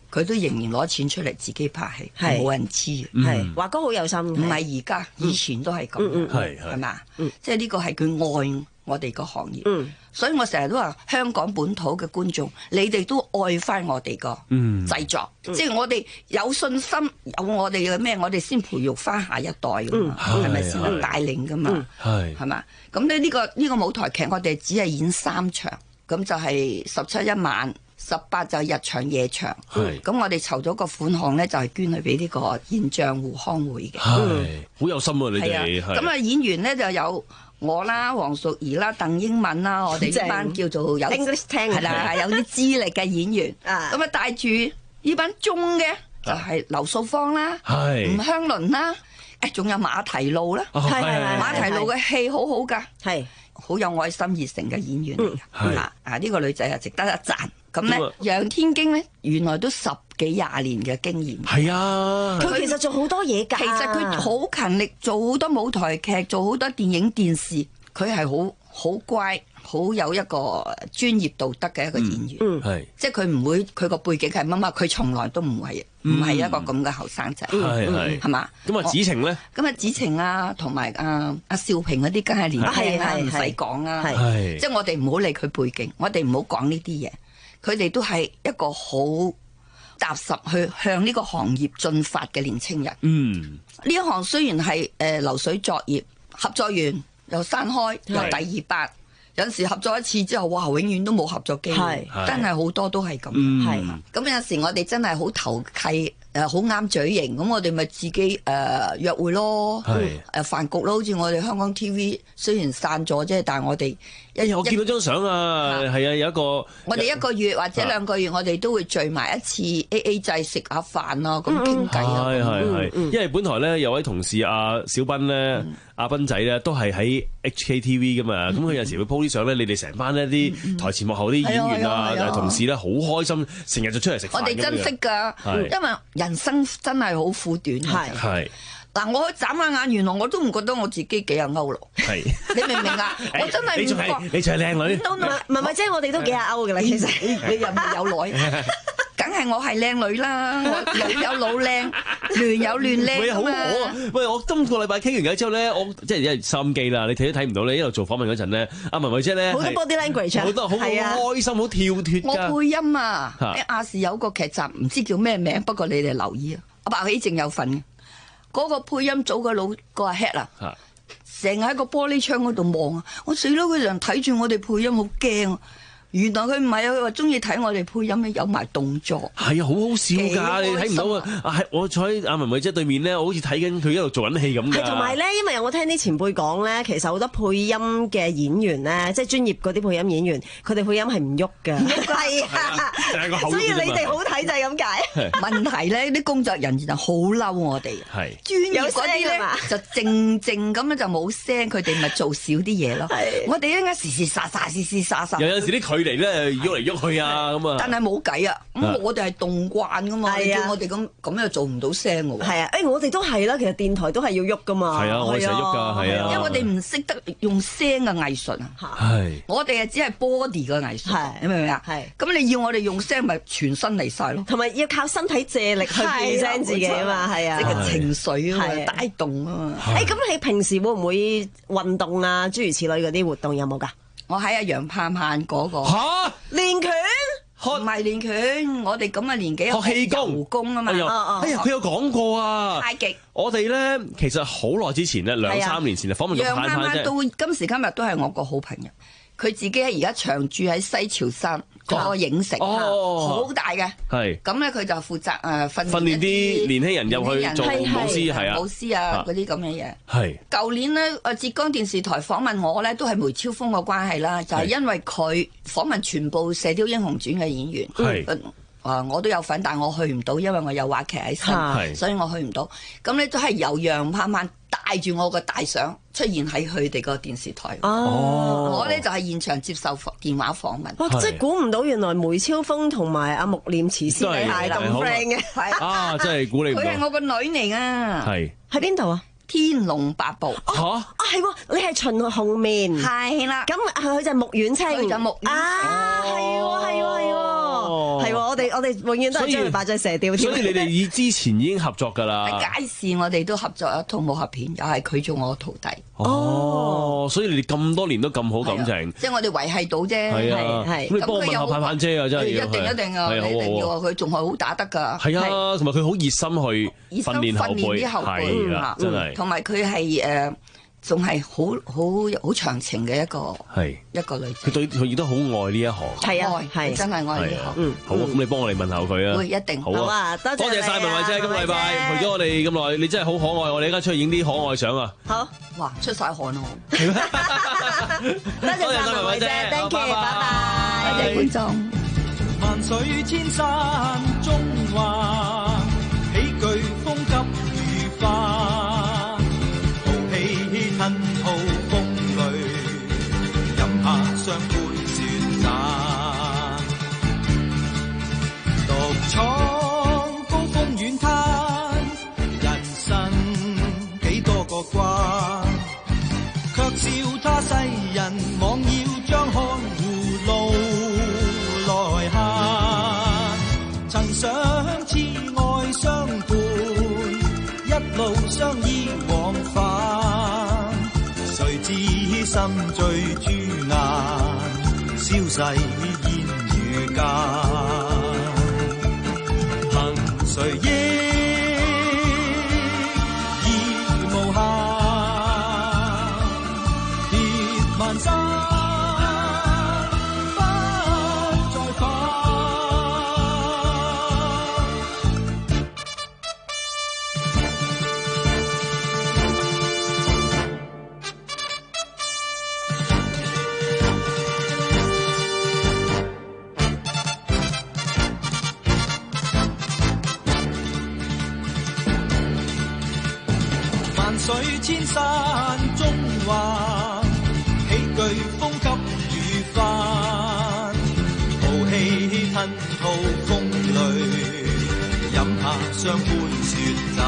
佢都仍然攞錢出嚟自己拍戲， 係冇人知嘅。 係華哥好有心，唔唔係而家，以前都係咁， 係係係嘛？即係呢個係佢愛我哋個行業。 嗯， 所以我成日都話香港本土嘅觀眾，你哋都愛翻我哋個製作，即係我哋有信心，有我哋嘅咩，我哋先培育翻下一代噶嘛，係咪先帶領噶嘛？ 係係嘛？咁咧呢個呢個舞台劇，我哋只係演三場，咁就係十七一晚。十八就日場夜場，咁我哋籌咗個款項咧，就係捐去俾呢個現象互康會嘅。 係好有心啊！你哋咁啊，演員咧就有我啦、黃淑儀啦、鄧英敏啦，我哋呢班叫做有 English 聽係啦，有啲資歷嘅演員。咁啊，帶住呢班中嘅就係劉素芳啦、吳香倫啦，誒，仲有馬蹄路啦，係係馬蹄路嘅戲好好㗎，係好有愛心熱誠嘅演員嚟㗎。啊啊，呢個女仔啊，值得一讚。咁咧，楊天經咧，原來都十幾廿年嘅經驗。 係啊， 佢其實做好多嘢㗎。 其實佢好勤力，做好多舞台劇，做好多電影電視。佢係好好乖，好有一個專業道德嘅一個演員。 嗯， 係。 即係佢唔會，佢個背景係乜乜，佢從來都唔係，唔係一個咁嘅後生仔。 係係。係嘛？咁啊，子晴咧？ 咁啊，子晴啊，同埋阿阿少平嗰啲，梗係年輕啦，唔使講啦。係。即係我哋唔好理佢背景，我哋唔好講呢啲嘢。佢哋都係一個好踏實去向呢個行業進發嘅年青人。嗯，呢一行雖然係誒、呃、流水作業，合作完又散開，又第二班，有陣時合作一次之後，哇，永遠都冇合作機會，真係好多都係咁。係、嗯，咁有陣時我哋真係好投契。誒好啱嘴型，咁我哋咪自己誒、呃、約會咯，誒飯局咯，好似我哋香港 T V 雖然散咗啫，但係我哋一我見到張相啊，係啊，有一個我哋一個月或者兩個月，我哋都會聚埋一次 A A 制食下飯啊，咁傾偈啊， 係係係，因為本台咧有位同事阿小斌咧，阿斌仔咧都係喺 H K T V 噶嘛，咁佢有時會 po 啲相咧，你哋成班呢啲台前幕後啲演員啊、同事咧好開心，成日就出嚟食飯。 我哋珍惜㗎，因為人生真係好苦短，係係嗱，我眨下眼，原來我都唔覺得我自己幾有歐咯。係，你明唔明啊？我真係唔覺。 你仲係你仲係靚女。 唔係唔係，即係我哋都幾有歐㗎啦，其實你又未有女，梗係我係靚女啦，老有老靚，亂有亂靚。 喂，好好啊！喂，我今個禮拜傾完偈之後咧，我即係一日收音機啦，你睇都睇唔到你一路做訪問嗰陣咧，阿文慧姐咧好多 body language， 好多好開心，好跳脫。 我配音啊，喺亞視有個劇集，唔知叫咩名，不過你哋留意啊。阿白喜正有份嘅，嗰個配音組嘅老個阿 head 啊，成日喺個玻璃窗嗰度望啊，我死咯！佢成日睇住我哋配音，好驚啊！原來佢唔係啊，佢話中意睇我哋配音咧，有埋動作。 係啊，好好笑㗎，你睇唔到啊！啊，係我坐喺阿文慧姐對面咧，我好似睇緊佢一路做緊戲咁㗎。 係同埋咧，因為我聽啲前輩講咧，其實好多配音嘅演員咧，即係專業嗰啲配音演員，佢哋配音係唔喐㗎。係啊，所以你哋好睇就係咁解。 問題咧，啲工作人員就好嬲我哋。 係專業嗰啲咧就靜靜咁樣就冇聲，佢哋咪做少啲嘢咯。我哋一陣間時時沙沙，時時沙沙。 有陣時啲佢。嚟咧喐嚟喐去啊咁啊！ 但係冇計啊！咁我哋係動慣噶嘛，你叫我哋咁咁又做唔到聲嘅喎。 係啊，誒我哋都係啦，其實電台都係要喐噶嘛。 係啊，我哋成日喐㗎，係啊。 因為我哋唔識得用聲嘅藝術啊。 係。 我哋係只係 body 嘅藝術，你明唔明啊？係。咁你要我哋用聲，咪全身嚟晒咯。 同埋要靠身體借力去變聲自己啊嘛，係啊。 即係情緒啊嘛，帶動啊嘛。 誒咁你平時會唔會運動啊？諸如此類嗰啲活動有冇㗎？ 我喺阿楊盼盼嗰個嚇練拳， 唔係練拳，我哋咁嘅年紀學氣功功啊嘛。 哎呀，佢有講過啊。 太極，我哋咧其實好耐之前咧，兩三年前就訪問過盼盼啫。 楊盼盼到今時今日都係我個好朋友，佢自己而家長住喺西樵山嗰個影城，好大嘅。係咁咧，佢就負責誒訓訓練啲年輕人入去做武師，係啊， 武師啊嗰啲咁嘅嘢。 係舊年咧，誒浙江電視台訪問我咧，都係梅超風嘅關係啦，就係因為佢訪問全部《射雕英雄傳》嘅演員。係啊，我都有份，但我去唔到，因為我有話劇喺身，所以我去唔到。咁咧都係由楊盼盼帶住我個大相出現喺佢哋個電視台。哦，我咧就係現場接受電話訪問。 哇！即係估唔到，原來梅超風同埋阿穆念慈師弟係咁 friend 嘅。係啊，真係估你唔到。 佢係我個女嚟啊。 係喺邊度啊？ 天龍八部。 嚇啊係喎，你係秦紅面。 係啦。 咁佢就係穆婉清。 佢就穆。 啊係喎係喎係喎。 係我哋我哋永遠都係將佢擺在射雕添。 所以你哋以之前已經合作㗎啦。 喺街市我哋都合作一套武俠片，又係佢做我徒弟。 哦，所以你哋咁多年都咁好感情， 即係我哋維係到啫。 係啊， 係咁你幫我問下盼盼姐啊，真係一定一定啊，一定要啊！佢仲係好打得㗎。 係啊，同埋佢好熱心去訓練後輩，係啦，真係。 同埋佢係誒。仲係好好好長情嘅一個係一個女仔， 佢對佢亦都好愛呢一行， 係啊，係真係愛呢行。 嗯，好，咁你幫我哋問候佢啊， 會一定好啊， 多謝多謝晒文慧姐，今個禮拜陪咗我哋咁耐，你真係好可愛，我哋而家出去影啲可愛相啊！ 好，哇，出晒汗啊！ 多謝晒文慧姐 ，thank you，拜拜， 多謝觀眾。 萬水千山中華，喜劇風急如化。吞吐風裏，飲下雙杯雪盞，獨闖高峰遠灘，人生幾多個關，卻笑他世人妄要將看護路來限，曾想痴愛相伴，一路相依往返。心醉朱顏，消逝煙雨間，憑誰憶意無限，別萬山不再返。水千山中華，喜劇風急雨翻，豪氣吞吐風裏，飲下雙杯雪盞，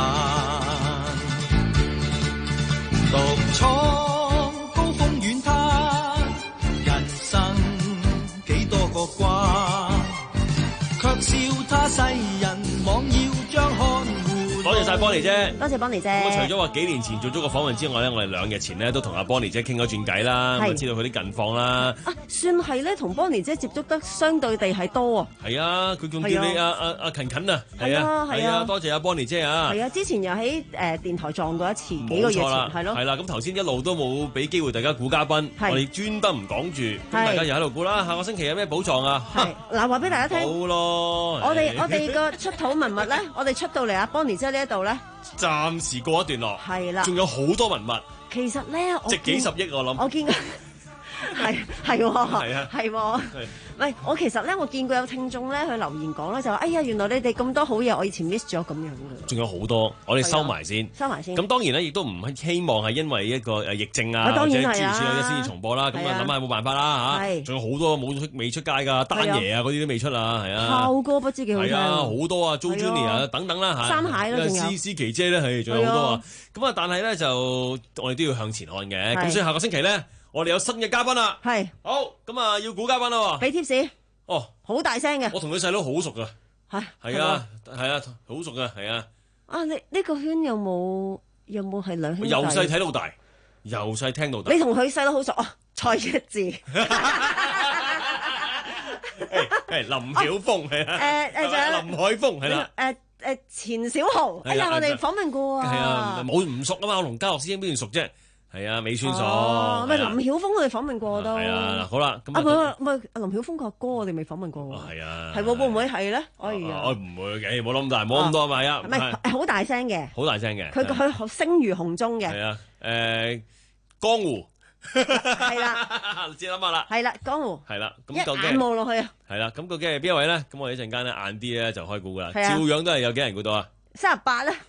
獨闖高峰遠灘，人生幾多個關，卻笑他世人妄要將看護。 多謝晒 Bonnie 姐， 多謝 Bonnie 姐。 咁啊，除咗話幾年前做咗個訪問之外咧，我哋兩日前咧都同阿 Bonnie 姐傾咗轉偈啦，咁知道佢啲近況啦。 啊，算係咧，同 Bonnie 姐接觸得相對地係多啊。 係啊，佢仲叫你阿阿阿勤勤啊。 係啊，係啊， 多謝阿 Bonnie 姐啊。 係啊，之前又喺誒電台撞過一次，幾個月前係咯。 係啦，咁頭先一路都冇俾機會大家估嘉賓，我哋專登唔講住，咁大家又喺度估啦。下個星期有咩寶藏啊？ 係嗱，話俾大家聽。 好咯。 我哋我哋個出土文物咧，我哋出到嚟阿 Bonnie 姐呢一度咧。 暫時過一段落， 係啦， 仲有好多文物。 其實咧， 值幾十億我諗。 我見過，係係喎， 係啊， 係喎。唔係，我其實咧，我見過有聽眾咧，佢留言講咧，就話：哎呀，原來你哋咁多好嘢，我以前 miss 咗咁樣嘅。 仲有好多，我哋收埋先， 收埋先。 咁當然咧，亦都唔係希望係因為一個誒疫症啊， 或者諸如此類先至重播啦。咁啊諗下冇辦法啦嚇。仲有好多冇出未出街㗎，丹爺啊嗰啲都未出啊，係啊。 炮哥不知幾好聽。係啊，好多啊 ，Jo Junior 啊等等啦嚇。 三蟹啦，仲有。 思思琪姐咧係仲有好多啊。咁啊，但係咧就我哋都要向前看嘅。咁所以下個星期咧，我哋有新嘅嘉賓啦。 係。 好，咁啊要估嘉賓啦喎。 俾貼士。 哦， 好大聲嘅， 我同佢細佬好熟噶， 係係啊係啊，好熟噶，係啊。 啊，你呢個圈有冇有冇係兩兄弟？ 由細睇到大，由細聽到大。 你同佢細佬好熟啊？蔡一智，誒誒林曉峰係啊， 誒誒仲有林海峰係啦， 誒誒錢小豪，哎呀，我哋訪問過啊， 係啊，冇唔熟啊嘛，我同嘉樂師兄邊段熟啫。係啊，美村所， 唔係林曉峰，我哋訪問過都。 係啊，好啦，咁啊唔係唔係林曉峰個阿哥，我哋未訪問過喎。 係啊， 係喎，會唔會係咧？哎呀， 我唔會嘅，冇諗咁大，冇咁多係啊。 唔係，好大聲嘅。 好大聲嘅。 佢佢聲如洪鐘嘅。 係啊，誒江湖。 係啦， 自己諗下啦。 係啦，江湖。 係啦，咁一眼望落去啊。 係啦，咁究竟係邊一位咧？咁我哋一陣間咧晏啲咧就開估噶啦，照樣都係有幾人估到啊？ 三十八啦。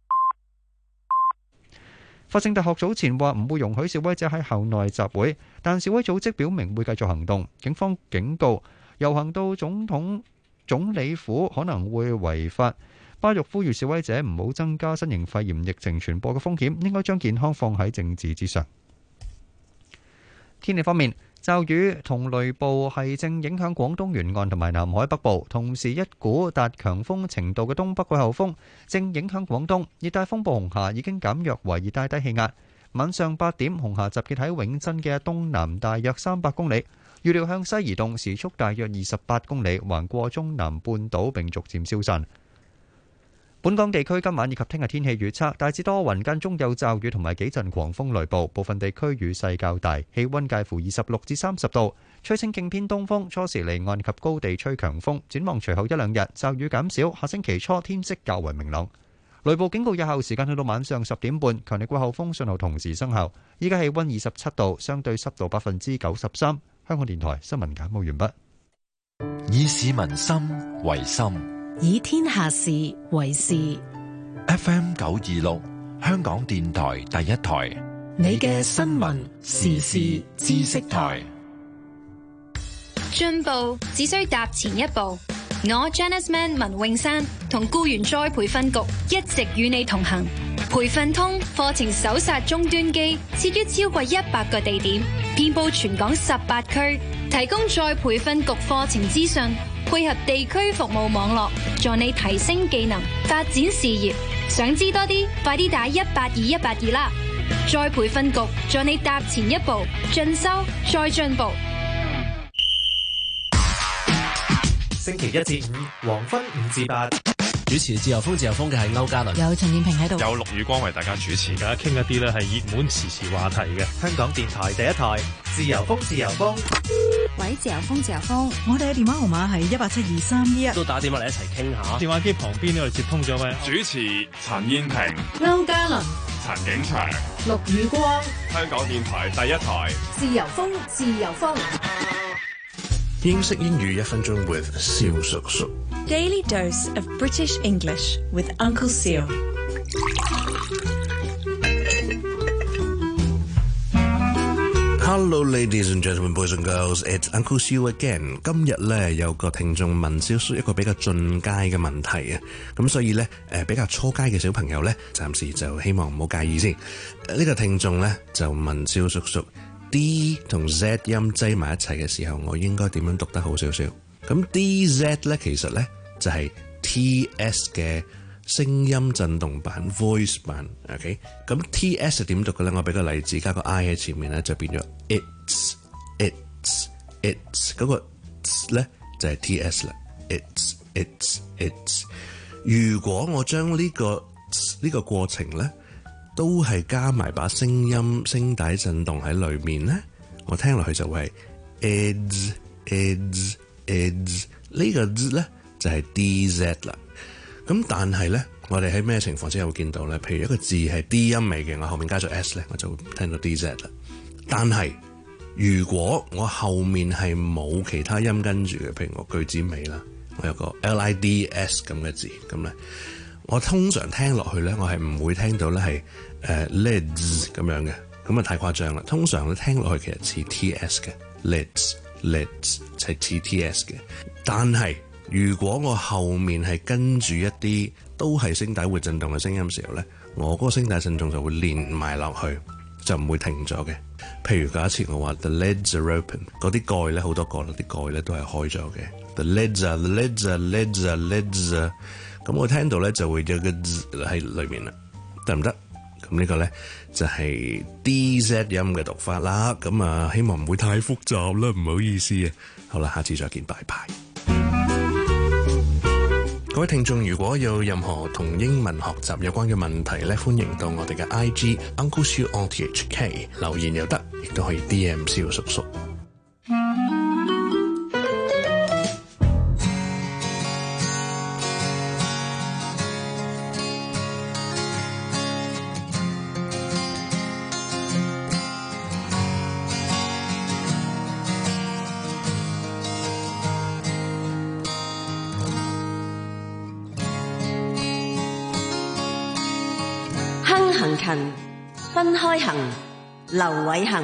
法政大學早前話唔會容許示威者喺校內集會，但示威組織表明會繼續行動。警方警告遊行到總統總理府可能會違法。巴育呼籲示威者唔好增加新型肺炎疫情傳播嘅風險，應該將健康放喺政治之上。天氣方面， 驟雨同雷暴係正影響廣東沿岸同埋南海北部，同時一股達強風程度嘅東北季候風正影響廣東。熱帶風暴紅霞已經減弱為熱帶低氣壓。晚上八點，紅霞集結喺永珍嘅東南大約三百公里，預料向西移動，時速大約二十八公里，橫過中南半島並逐漸消散。本港地區今晚以及聽日天氣預測，大致多雲，間中有驟雨同埋幾陣狂風雷暴，部分地區雨勢較大，氣溫介乎二十六至三十度，吹清勁偏東風，初時離岸及高地吹強風。展望隨後一兩日驟雨減少，下星期初天色較為明朗。雷暴警告有效時間去到晚上十點半，強烈季候風信號同時生效。依家氣溫二十七度，相對濕度百分之九十三。香港電台新聞簡報完畢。 以市民心為心， 以天下事為事。 F M 九二六，香港電台第一台， 你嘅新聞時事知識台。 進步只需踏前一步。我 Janice Man 文詠珊同僱員再培訓局一直與你同行。培訓通課程搜索終端機設於超過一百個地點，遍佈全港十八區，提供再培訓局課程資訊，配合地區服務網絡，助你提升技能，發展事業。想知多啲，快啲打一八二一八二啦！再培訓局助你踏前一步，進修再進步。 星期一至五黃昏五至八，主持自由風自由風嘅係歐嘉倫， 有陳燕平喺度， 有陸宇光為大家主持， 大家傾一啲咧係熱門時事話題嘅。 香港電台第一台自由風自由風。 喂，自由風自由風，我哋嘅電話號碼係一八七二三一一， 都打電話嚟一齊傾下。 電話機旁邊呢，我哋接通咗位主持陳燕平、 歐嘉倫、 陳景祥、 陸宇光， 香港電台第一台自由風自由風。 英式英語一分鐘 with 蕭叔叔。 Daily dose of British English with Uncle Seal。 Hello, ladies and gentlemen, boys and girls. It's Uncle Seal again. 今日咧有個聽眾問蕭叔一個比較進階嘅問題啊，咁所以咧誒比較初階嘅小朋友咧，暫時就希望唔好介意先。呢、呢個聽眾咧就問蕭叔叔。D 同 Z 音擠埋一齊嘅時候，我應該點樣讀得好少少？咁 D Z 咧，其實咧就係、是、T S 嘅聲音震動版 voice 版 ，OK？ 咁 T S 係點讀嘅咧？我俾個例子，加個 I 喺前面咧，就變咗 It's It's It's 嗰個咧就係 T S 啦 ，It's It's It's。如果我將呢、這個呢、這個過程咧，都係加埋把聲音聲帶震動喺裏面咧，我聽落去就會係 eds eds eds 呢個字咧就係 D Z 啦。咁但係咧，我哋喺咩情況之下會見到咧？譬如一個字係 D 音尾嘅，我後面加咗 S 咧，我就會聽到 D Z 啦。但係如果我後面係冇其他音跟住嘅，譬如我句子尾啦，我有個 L I D S 咁嘅字，咁咧我通常聽落去咧，我係唔會聽到咧係誒 lids 咁樣嘅，咁啊太誇張啦。通常咧聽落去其實似 T S 嘅 lids lids 係似 T S 嘅。但係如果我後面係跟住一啲都係聲帶會震動嘅聲音時候咧，我嗰個聲帶震動就會連埋落去，就唔會停咗嘅。譬如假設我話 the lids are open， 嗰啲蓋咧好多個啦，啲蓋咧都係開咗嘅。the lids are the lids are lids are lids are， 咁我聽到咧就會有個字喺裏面啦，得唔得？咁呢個咧就係 D Z 音嘅讀法啦。咁啊，希望唔會太複雜啦，唔好意思啊。好啦，下次再見，拜拜。各位聽眾，如果有任何同英文學習有關嘅問題咧，歡迎到我哋嘅 I G Uncle Siu on T H K 留言又得，亦都可以 D M 蕭叔叔。 行勤分開行，劉偉恒。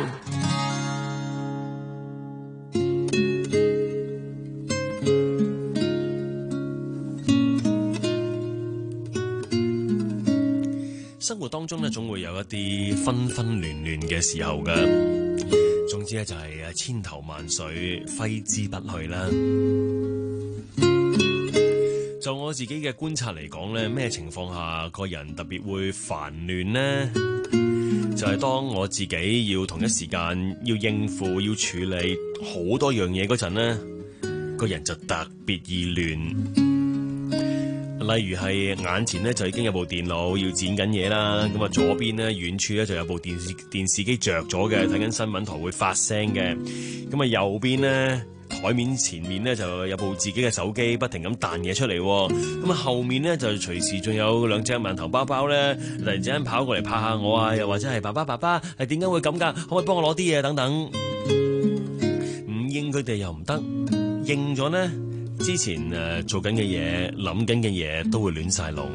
生活當中咧，總會有一啲紛紛亂亂嘅時候嘅。 總之咧就係千頭萬緒，揮之不去啦。就我自己嘅觀察嚟講咧，咩情況下個人特別會煩亂呢？就係、是、當我自己要同一時間要應付、要處理好多樣嘢嗰陣呢，個人就特別易亂。例如係眼前咧就已經有部電腦要剪緊嘢啦，咁啊左邊咧遠處咧就有部電視電視機着咗嘅，睇緊新聞台會發聲嘅，咁啊右邊咧台面前面咧就有部自己嘅手機不停咁彈嘢出嚟，咁啊後面咧就隨時仲有兩隻饅頭包包咧突然之間跑過嚟拍下我啊，又或者係爸爸爸爸係點解會咁㗎？可唔可以幫我攞啲嘢等等？唔應佢哋又唔得，應咗呢。之前誒、呃、做緊嘅嘢、諗緊嘅嘢都會亂晒龍。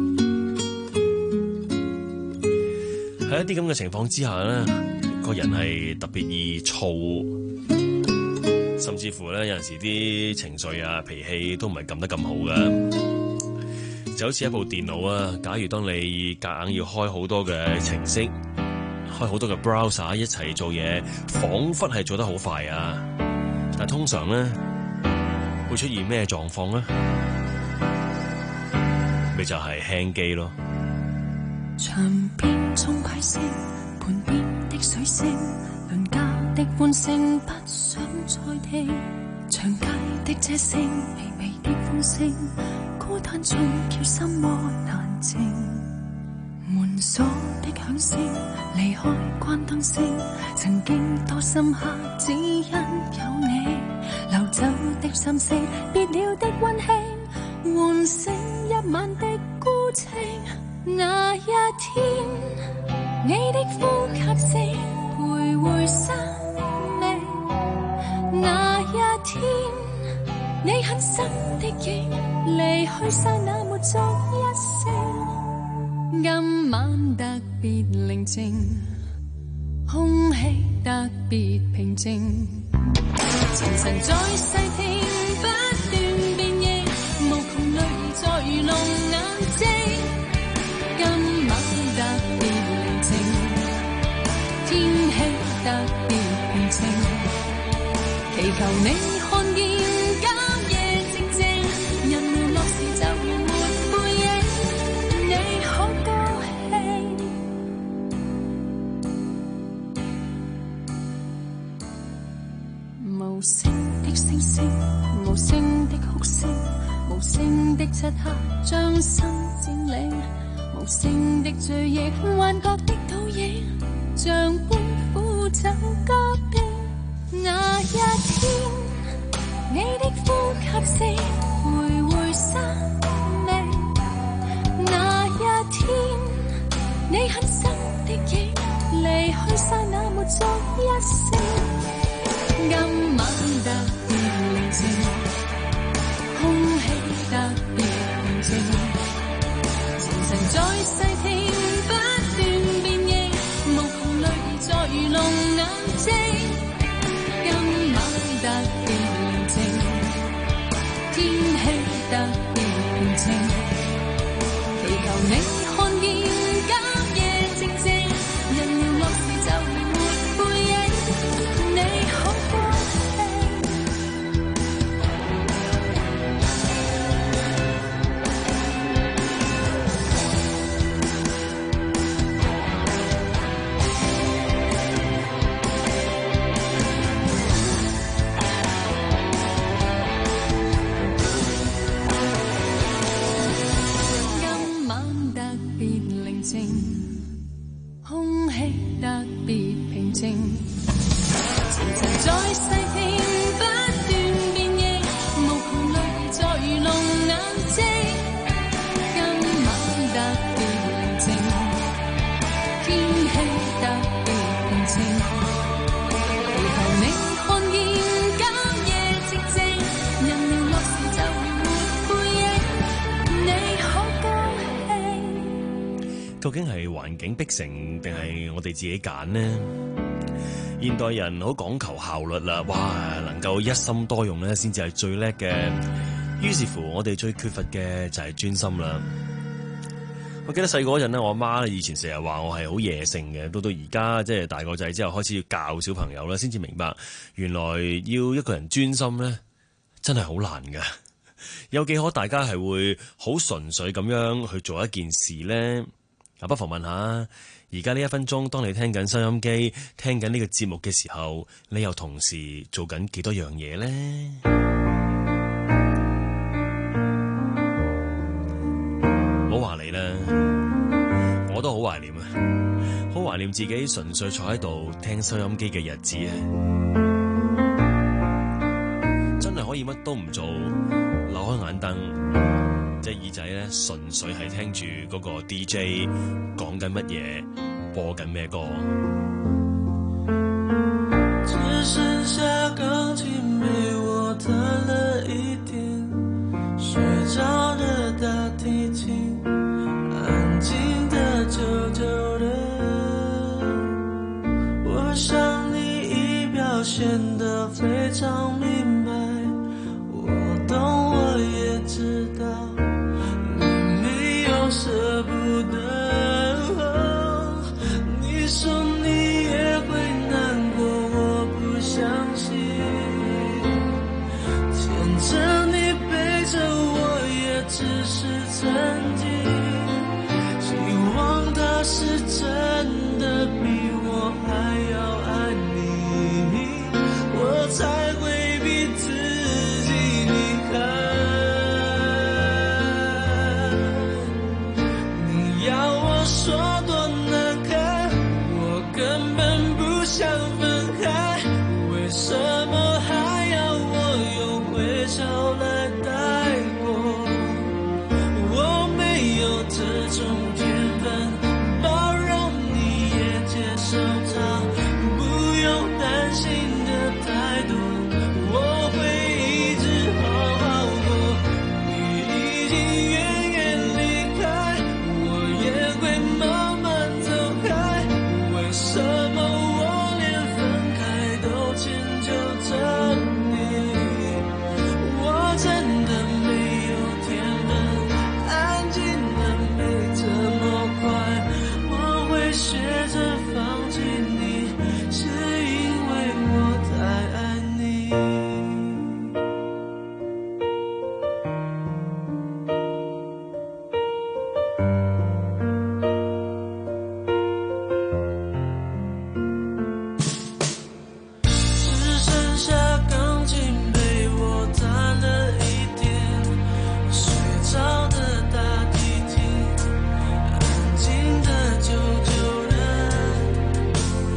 喺一啲咁嘅情況之下咧，個人係特別易燥，甚至乎咧有陣時啲情緒啊、脾氣都唔係撳得咁好㗎。就好似一部電腦啊，假如當你夾硬要開好多嘅程式、開好多嘅 browser 一齊做嘢，彷彿係做得好快啊，但通常咧，會出現咩狀況呢？咪就係輕機咯。 牆邊鐘擺聲，盤邊的水聲，鄰家的歡聲，不想再聽。長街的車聲，微微的風聲，孤單中叫心窩難靜。門鎖的響聲，離開關燈聲，曾經多深刻，只因有你。流走的心聲，別了的溫馨，喚醒一晚的孤清。那一天，你的呼吸聲徘徊生命。那一天，你很深的影離去剎那沒作一聲。今晚特別寧靜，空氣特別平靜。前塵再細聽，不斷變異，無窮淚兒在愚弄眼睛。今晚特別寧靜，天氣特別平靜，祈求你看見郊夜靜靜，人們落時就如沒背影，你可高興？無聲的星星，無聲的哭聲，無聲的漆黑將心佔領，無聲的醉意，幻覺的倒影，像般苦酒加冰。那一天，你的呼吸聲徘徊生命。那一天，你很深的影離去剎那沒作一聲。今晚特別寧靜，空氣特別平靜。前塵再細聽，不斷變異，無窮淚兒在愚弄眼睛。今晚特別寧靜，天氣特別平靜，祈求你看見郊夜靜靜，人聊落時就如沒背影，你可空氣特別平靜，前塵再細聽，不斷變異，無窮淚兒在愚弄眼睛。今晚特別寧靜，天氣特別平靜，祈求你看見郊夜靜靜，人聊落時就如沒背影，你可高興？ 究竟係環境逼成定係我哋自己揀呢？現代人好講求效率啦，哇！能夠一心多用咧，先至係最叻嘅。於是乎，我哋最缺乏嘅就係專心啦。 我記得細個嗰陣咧，我阿媽以前成日話我係好野性嘅，到到而家即係大個仔之後開始要教小朋友啦，先至明白原來要一個人專心咧，真係好難㗎。有幾可大家係會好純粹咁樣去做一件事呢？啊，不妨問下，而家呢一分鐘，當你聽緊收音機、聽緊呢個節目嘅時候，你又同時做緊幾多樣嘢呢？唔好話你啦，我都好懷念啊，好懷念自己純粹坐喺度聽收音機嘅日子啊！真係可以乜都唔做，扭開眼燈，隻耳仔咧純粹係聽住嗰個 D J 講緊乜嘢，播緊咩歌。 只剩下鋼琴陪我彈了一天，睡着的大提琴，安靜的久久的。我想你已表現得非常明白，我懂我也知道你沒有捨不得。你說你也會難過，我不相信，牽着你背着我也只是曾經，希望他是真的比我還要愛你，我才會逼自己離開。你要我說多難看，我根本不想分開，為什麼還要我用微笑來帶過？我沒有這種天分，包容你也接受它，不用擔心的太多，我會一直好好過。你已經遠遠離開，我也會慢慢走開，為什麼我連分開都遷就着你？我真的沒有天分，安靜的沒這麼快，我會學着放棄你，是因為我太愛你。只剩下鋼琴陪我彈了一天，睡着的大提琴，安靜的久久的。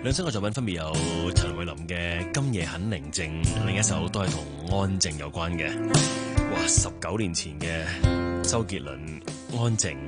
兩首嘅作品分別有陳慧琳嘅《今夜很寧靜》，另一首都係同安靜有關嘅。哇，十九年前嘅周杰倫《安靜》。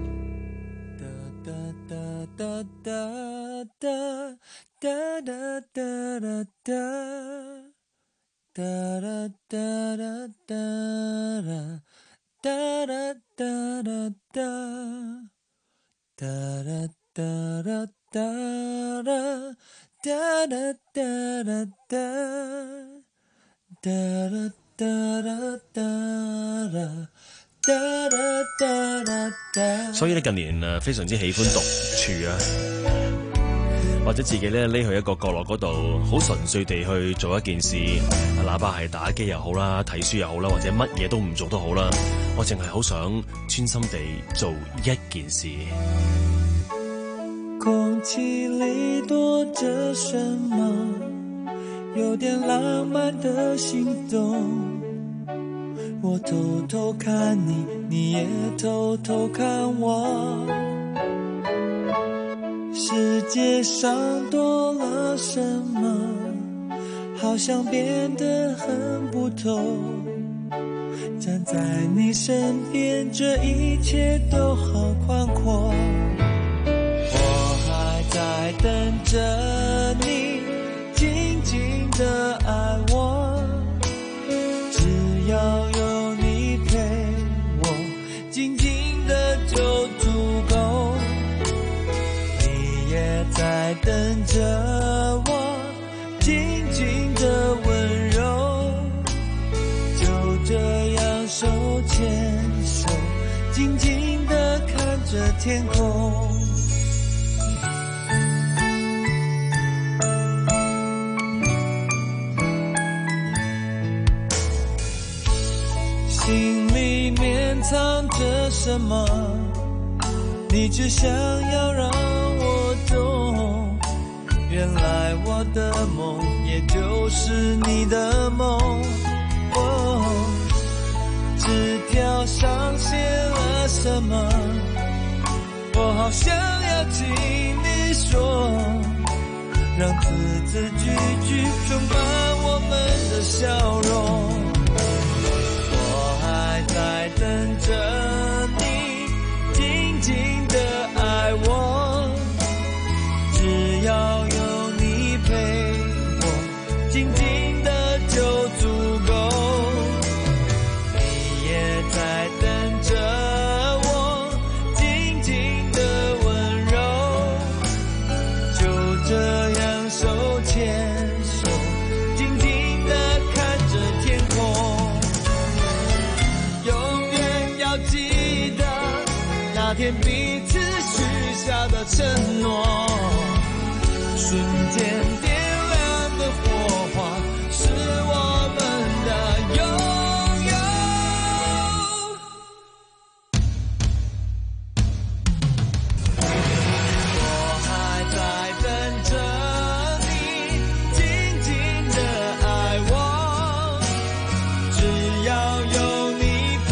所以咧近年誒非常之喜歡獨處啊，或者自己咧匿去一個角落嗰度，好純粹地去做一件事，哪怕係打機又好啦，睇書又好啦，或者乜嘢都唔做都好啦，我淨係好想專心地做一件事。 空氣裡躲着什麼？有點浪漫的心動。我偷偷看你，你也偷偷看我。世界上多了什麼？好像變得很不同。站在你身邊，這一切都好寬闊。在等着你，靜靜地愛我，只要有你陪我，靜靜的就足夠。你也在等着我，靜靜的溫柔，就這樣手牽手，靜靜地看着天空。心裡面藏着什麼？你只想要讓我懂。原來我的夢也就是你的夢。哦，紙條上寫了什麼？我好想要聽你說，讓字字句句充滿我們的笑容。在等着你，靜靜的愛我，只要有你陪我，靜靜的就足夠。你也在等着我，靜靜的溫柔，就這樣手牽手，靜靜的看着天空。記得那天彼此許下的承諾，瞬間點亮的火花，是我們的擁有。我還在等着你，靜靜的愛我，只要有你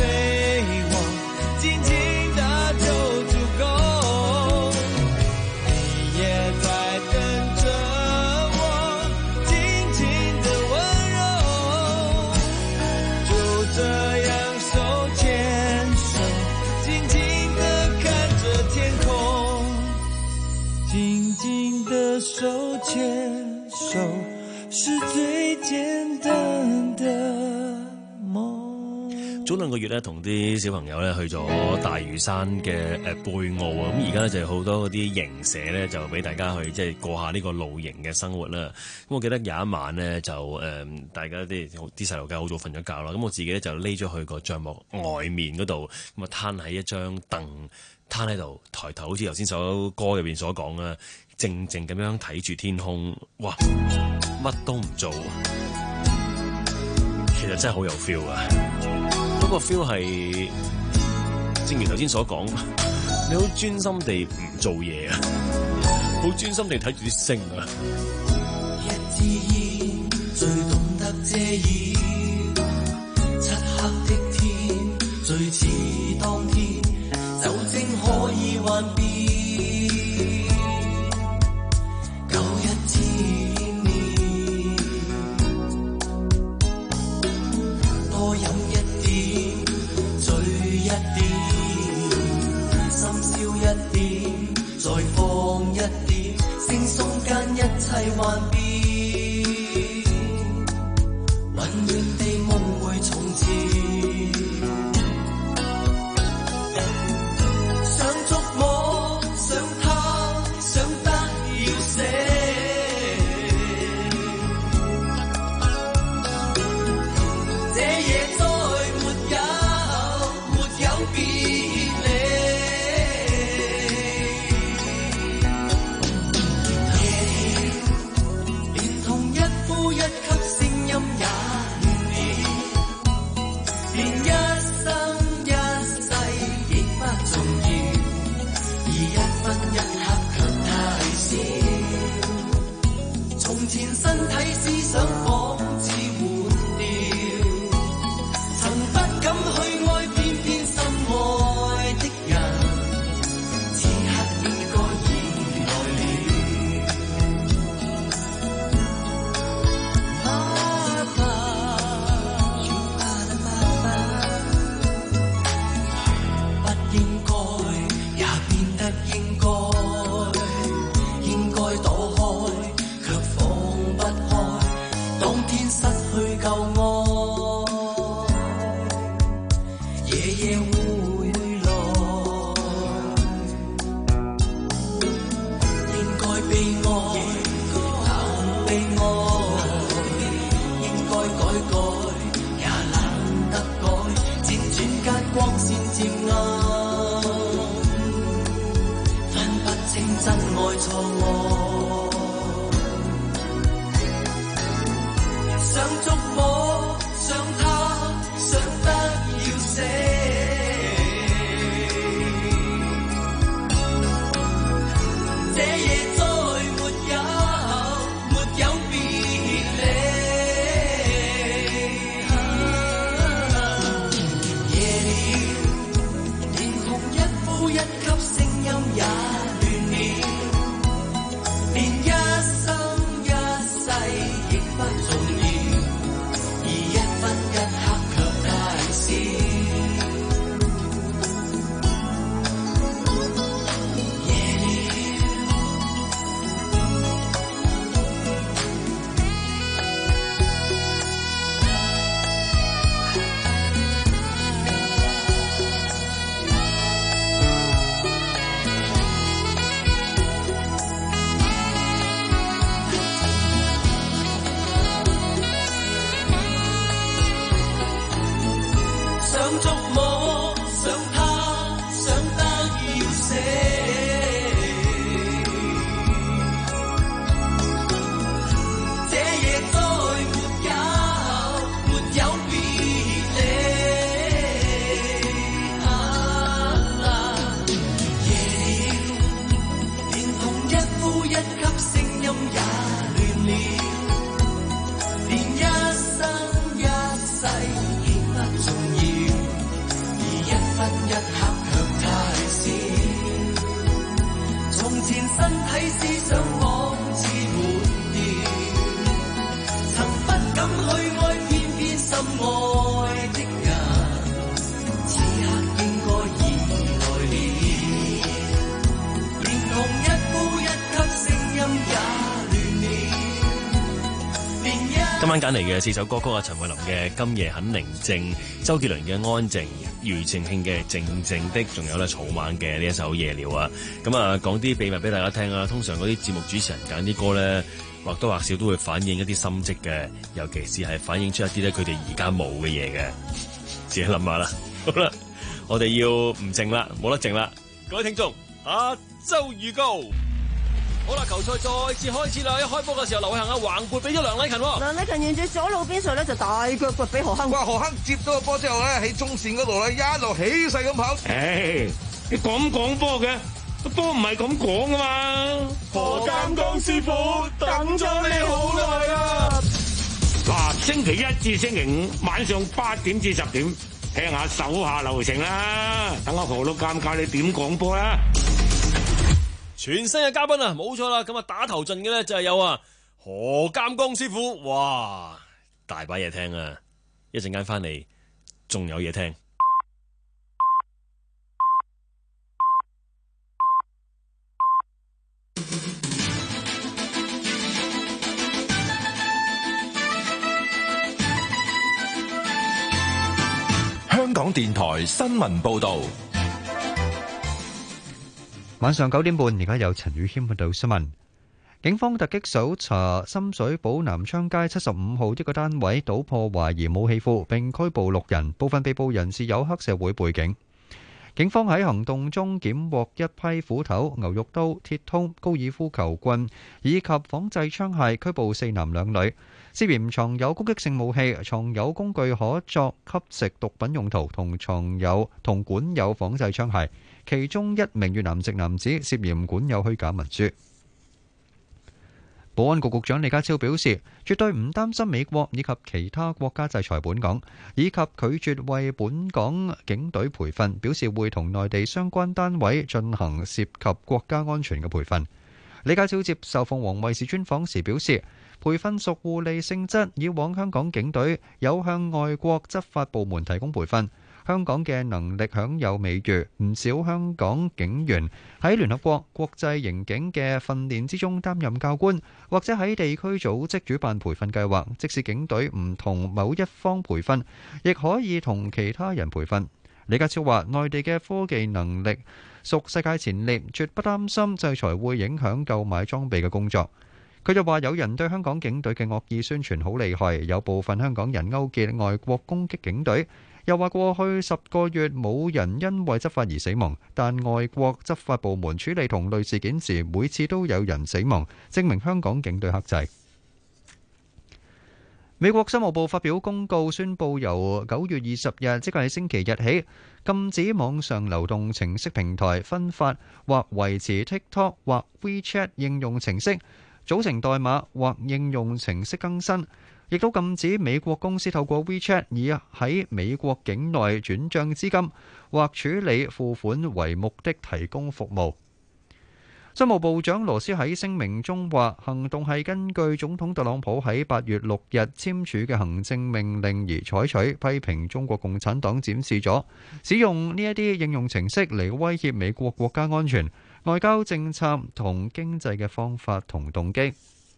手牽手是最簡單的夢。 早兩個月咧，同啲小朋友咧去咗大嶼山嘅誒貝澳啊，咁而家咧就有好多嗰啲營舍咧，就俾大家去即係過下呢個露營嘅生活啦。咁我記得有一晚咧就誒、呃，大家啲啲細路仔好早瞓咗覺啦，咁我自己咧就匿咗去個帳幕外面嗰度，咁啊攤喺一張凳，攤喺度抬頭，好似頭先首歌入邊所講啦。靜靜咁樣睇住天空，哇，乜都唔做，其實真係好有 feel 啊！嗰個 feel 係，正如頭先所講，你好專心地唔做嘢啊，好專心地睇住啲星啊。 一支煙最懂得遮掩，漆黑的天最似當天，酒精可以幻變。 幻變，混亂地夢回從前。想觸摸，想他，想得要死。這夜再沒有，沒有別離。一級聲音也亂了，連一生一世亦不重要，而一分一刻卻太少。從前身體思想仿似換掉，曾不敢去愛，偏偏心愛的人，此刻應該已來了。 今晚揀嚟嘅四首歌曲啊，陳慧琳嘅《今夜很寧靜》，周杰倫嘅《安靜》，庾澄慶嘅《靜靜的》，仲有咧草蜢嘅呢一首《夜了》啊。咁啊，講啲秘密俾大家聽啊。通常嗰啲節目主持人揀啲歌咧，或多或少都會反映一啲心跡嘅，尤其是係反映出一啲咧佢哋而家冇嘅嘢嘅。自己諗下啦。好啦，我哋要唔靜啦，冇得靜啦。各位聽眾，下周預告。好啦，球賽再次開始啦！一開波嘅時候，劉偉恒啊橫撥俾咗梁禮勤。 梁禮勤沿住左路邊上咧就大腳撥俾何亨。 哇！何亨接到個波之後咧，喺中線嗰度咧一路起勢咁跑。 唉，你講講波嘅，波唔係咁講噶嘛。 何鑑江師傅等咗你好耐啦。 嗱，星期一至星期五晚上八點至十點，聽下手下留情啦。等我何老監教你點講波啦。 全新嘅嘉賓啊，冇錯啦，咁啊打頭陣嘅咧就係有啊何鑑江師傅，哇，大把嘢聽啊！一陣間翻嚟仲有嘢聽。 電台新聞報道。 晚上九點半，而家有陳宇謙報道新聞。警方突擊搜查深水埗南昌街七十五號一個單位，搗破懷疑武器庫，並拘捕六人，部分被捕人士有黑社會背景。警方喺行動中檢獲一批斧頭、牛肉刀、鐵通、高爾夫球棍以及仿製槍械，拘捕四男兩女，涉嫌藏有攻擊性武器、藏有工具可作吸食毒品用途同藏有同管有仿製槍械。其中一名越南籍男子涉嫌管有虛假文書。保安局局長李家超表示，絕對唔擔心美國以及其他國家制裁本港，以及拒絕為本港警隊培訓，表示會同內地相關單位進行涉及國家安全嘅培訓。李家超接受鳳凰衛視專訪時表示，培訓屬互利性質，以往香港警隊有向外國執法部門提供培訓。香港嘅能力享有美譽，唔少香港警員喺聯合國國際刑警嘅訓練之中擔任教官，或者喺地區組織主辦培訓計劃。即使警隊唔同某一方培訓，亦可以同其他人培訓。李家超話：內地嘅科技能力屬世界前列，絕不擔心制裁會影響購買裝備嘅工作。佢就話：有人對香港警隊嘅惡意宣傳好厲害，有部分香港人勾結外國攻擊警隊。又話過去十個月冇人因為執法而死亡，但外國執法部門處理同類事件時，每次都有人死亡，證明香港警隊克制。美國商務部發表公告，宣布由九月二十日，即係星期日起，禁止網上流動程式平台分發或維持 TikTok 或 WeChat 應用程式組成代碼或應用程式更新。亦都禁止美國公司透過 WeChat 以喺美國境內轉帳資金或處理付款為目的提供服務。商務部長羅斯喺聲明中話，行動係根據總統特朗普喺八月六日簽署嘅行政命令而採取，批評中國共產黨展示咗使用呢一啲應用程式嚟威脅美國國家安全、外交政策同經濟嘅方法同動機。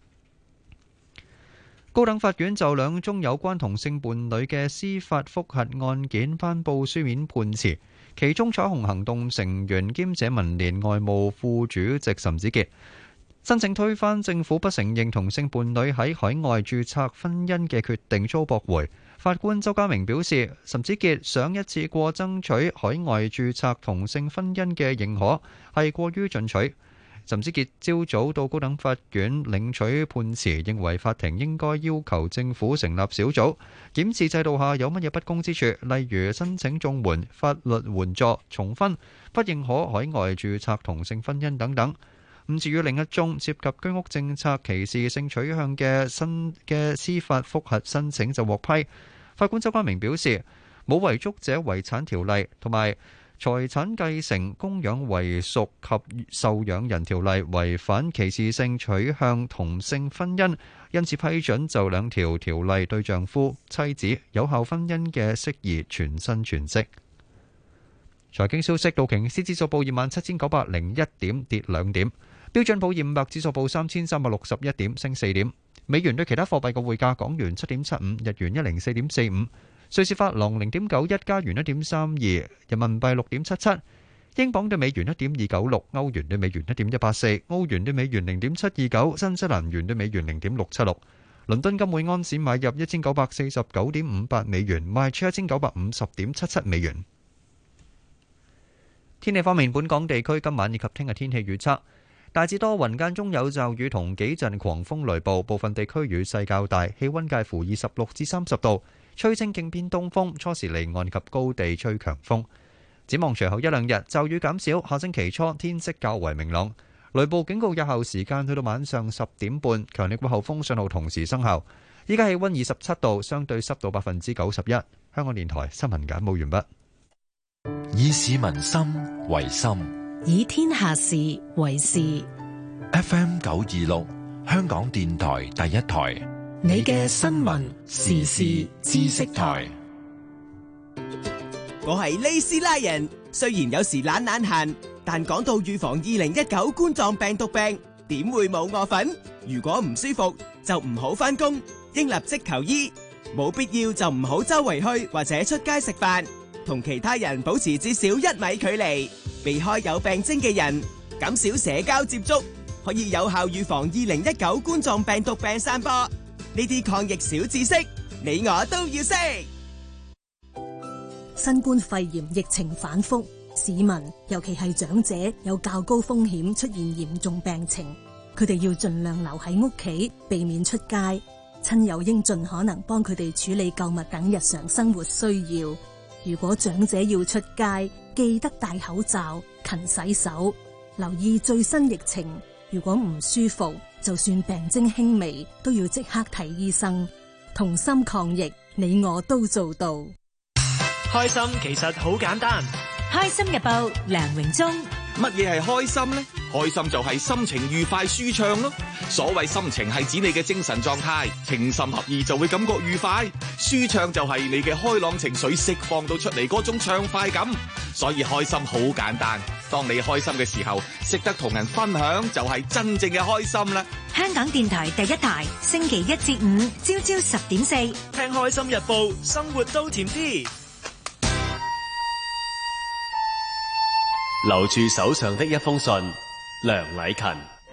高等法院就兩宗有關同性伴侶嘅司法覆核案件頒布書面判詞，其中彩虹行動成員兼社民連外務副主席岑子傑申請推翻政府不承認同性伴侶喺海外註冊婚姻嘅決定遭駁回。法官周家明表示，岑子傑想一次過爭取海外註冊同性婚姻嘅認可係過於進取。岑子傑朝早到高等法院領取判詞，認為法庭應該要求政府成立小組，檢視制度下有乜嘢不公之處，例如申請綜援、法律援助、重婚、不認可海外註冊同性婚姻等等。咁至於另一宗涉及居屋政策歧視性取向嘅新嘅司法覆核申請就獲批。法官周家明表示，冇遺囑者遺產條例同埋財產繼承、供養遺屬及受養人條例違反歧視性取向同性婚姻，因此批准就兩條條例對丈夫、妻子有效婚姻嘅釋義全新詮釋。財經消息，道瓊斯指數報二萬七千九百零一點，跌兩點；標準普爾五百指數報三千三百六十一點，升四點。美元對其他貨幣嘅匯價：港元七點七五，日元一零四點四五。瑞士法郎零點九一，加元一點三二，人民幣六點七七，英鎊對美元一點二九六，歐元對美元一點一八四，澳元對美元零點七二九，新西蘭元對美元零點六七六。倫敦金每安士買入一千九百四十九點五八美元，賣出一千九百五十點七七美元。天氣方面，本港地區今晚以及聽日天氣預測大致多雲，間中有驟雨同幾陣狂風雷暴，部分地區雨勢較大，氣溫介乎二十六至三十度。吹清勁偏東風，初時離岸及高地吹強風。展望隨後一兩日驟雨減少，下星期初天色較為明朗。雷暴警告有效時間去到晚上十點半，強烈季候風信號同時生效。依家氣溫二十七度，相對濕度百分之九十一。香港電台新聞簡報完畢。 以市民心為心， 以天下事為事。 F M 九二六，香港電台第一台。 你嘅新聞時事知識台。 我係利斯拉人，雖然有時懶懶閒，但講到預防二零一九冠狀病毒病，點會冇我份？如果唔舒服就唔好返工，應立即求醫，冇必要就唔好周圍去或者出街食飯。 同其他人保持至少一米距離，避開有病徵嘅人，減少社交接觸，可以有效預防二零一九冠狀病毒病散播。呢啲抗疫小知識，你我都要識。 新冠肺炎疫情反覆，市民尤其係長者有較高風險出現嚴重病情，佢哋要盡量留喺屋企，避免出街。親友應盡可能幫佢哋處理購物等日常生活需要。如果長者要出街，記得戴口罩、勤洗手，留意最新疫情。如果唔舒服，就算病徵輕微，都要即刻睇醫生。同心抗疫，你我都做到。 開心其實好簡單。 開心日報梁榮忠。 乜嘢係開心呢？開心就係心情愉快舒暢咯。所謂心情係指你嘅精神狀態，情深合意就會感覺愉快。舒暢就係你嘅開朗情緒釋放到出嚟嗰種暢快感。所以開心好簡單，當你開心嘅時候，識得同人分享就係真正嘅開心啦。 香港電台第一台，星期一至五朝朝十點四， 聽開心日報，生活都甜啲。 留住手上的一封信，梁禮勤。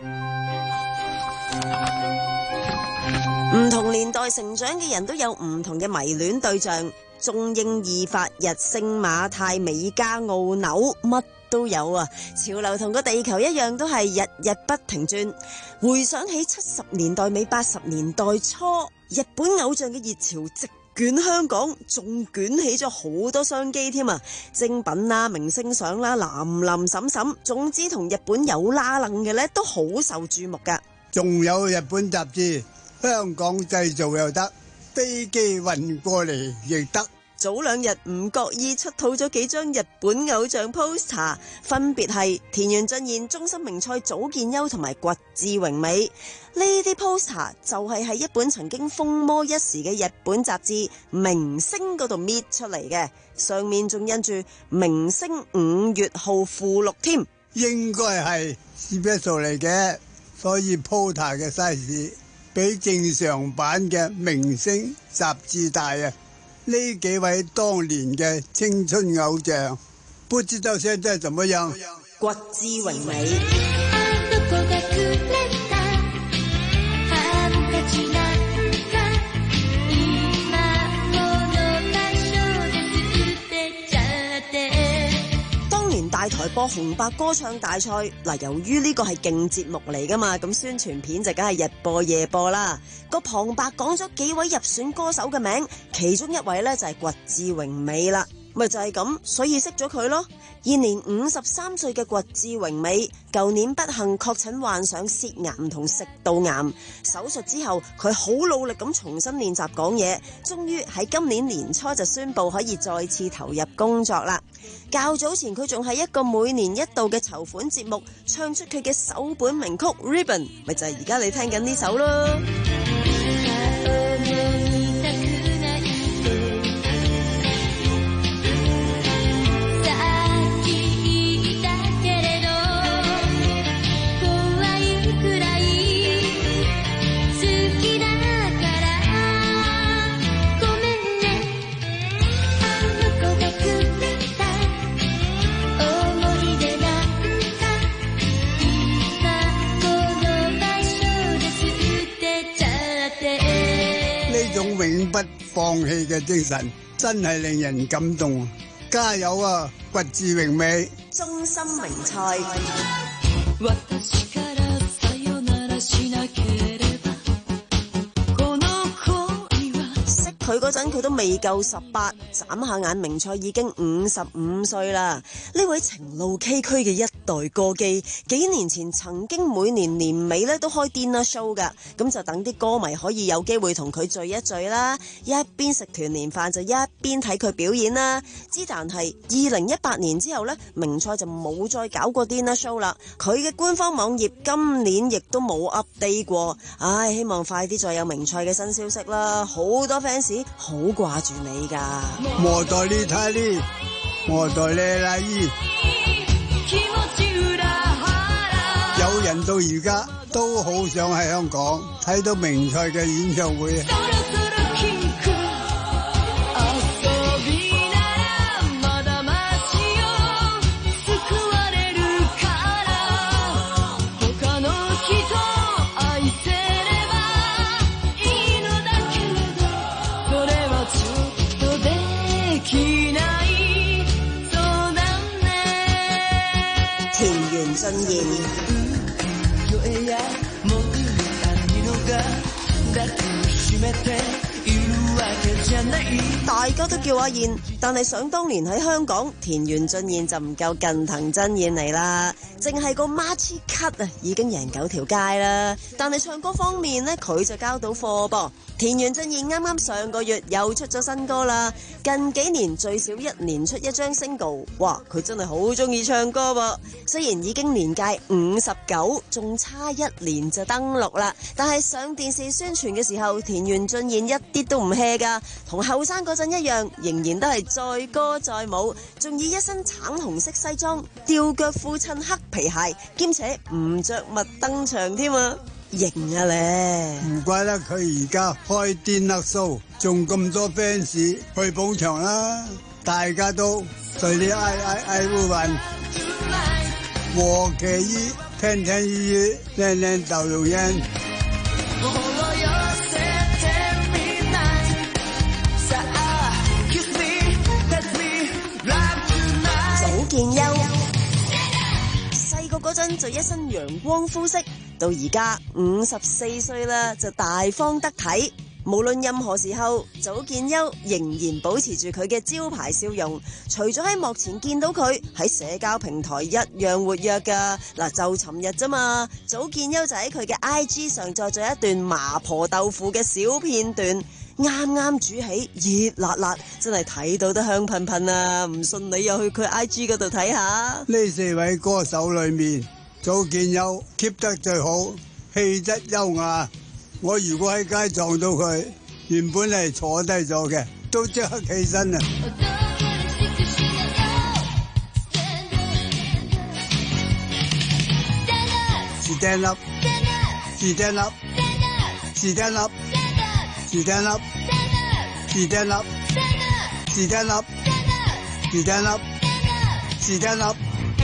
唔同年代成長嘅人都有唔同嘅迷戀對象，中英意法日星馬泰美加澳紐乜都有啊！潮流同個地球一樣，都係日日不停轉。回想起七十年代尾八十年代初，日本偶像嘅熱潮直捲香港，仲捲起咗好多商機添啊！精品啦、明星相啦、林林沈沈，總之同日本有拉楞嘅咧，都好受注目噶。 仲有日本雜誌，香港製造又得，飛機運過嚟亦得。 早兩日唔覺意出土咗幾張日本偶像 poster， 分別係田園俊彥、中森明菜、早見優同埋堀志榮美。呢啲 poster 就係喺一本曾經風靡一時嘅日本雜誌《明星》嗰度搣出嚟嘅，上面仲印住《明星五月號》附錄添。 應該係 special 嚟嘅，所以 poster 嘅 size 比正常版嘅《明星》雜誌大啊！呢幾位當年嘅青春偶像，不知道現在怎麼樣？ 堀志榮美。當年大台播紅白歌唱大賽，嗱，由於呢個係競節目嚟噶嘛，咁宣傳片就梗係日播夜播啦。個旁白講咗幾位入選歌手嘅名，其中一位呢就係堀志榮美啦，咪就係咁，所以識咗佢咯。現年五十三歲嘅堀志榮美，舊年不幸確診患上舌癌同食道癌，手術之後佢好努力咁重新練習講嘢，終於喺今年年初就宣布可以再次投入工作啦。較早前佢仲係一個每年一度嘅籌款節目，唱出佢嘅首本名曲 Ribbon， 咪就係而家你聽緊呢首咯。 永不放棄嘅精神真係令人感動，加油啊，堀志榮美！ 中森明菜。佢嗰陣佢都未夠十八，眨下眼明菜已經五十五歲啦。呢位情路崎嶇嘅一代歌姬，幾年前曾經每年年尾咧都開 dinner show 噶，咁就等啲歌迷可以有機會同佢聚一聚啦，一邊食團年飯就一邊睇佢表演啦。之但係二零一八年之後呢，明菜就冇再搞過 dinner show 啦。佢嘅官方網頁今年亦都冇 update 過。唉，希望快啲再有明菜嘅新消息啦，好多 fans好掛住你㗎。 我代你睇你，我代你嚟醫。有人到而家都好想喺香港睇到明菜嘅演唱會。 田園俊彥。大家都叫阿燕，但係想當年喺香港，田園俊彥就唔夠近藤真彥嚟啦，淨係個 March Cut 啊已經贏九條街啦。但係唱歌方面呢，佢就交到貨噃。田園俊彥啱啱上個月又出咗新歌啦，近幾年最少一年出一張 single， 哇！佢真係好中意唱歌噃。雖然已經年屆五十九，仲差一年就登陸啦，但係上電視宣傳嘅時候，田園俊彥一啲都唔 hea 噶，同後生嗰陣一樣，仍然都係載歌載舞，仲以一身橙紅色西裝、吊腳褲襯黑皮鞋，兼且唔着襪登場添啊！型啊咧！ 唔怪得佢而家開電力 show， 仲咁多 fans 去捧場啦！大家都對你愛愛愛不完，和其衣聽聽雨，靚靚豆蓉煙。 祖建優細個嗰陣就一身陽光膚色，到而家五十四歲啦，就大方得體。無論任何時候，祖建優仍然保持住佢嘅招牌笑容。除咗喺幕前見到佢，喺社交平台一樣活躍噶。嗱，就尋日啫嘛，祖建優就喺佢嘅 I G 上載咗一段麻婆豆腐嘅小片段，啱啱煮起，熱辣辣，真係睇到都香噴噴啊！唔信你又去佢 I G 嗰度睇下。 呢四位歌手裏面，祖建優 keep 得最好，氣質優雅。我如果喺街撞到佢，原本係坐低咗嘅，都即刻起身啦。Stand up, stand up, stand up, stand up, stand up, stand up, stand up, stand up。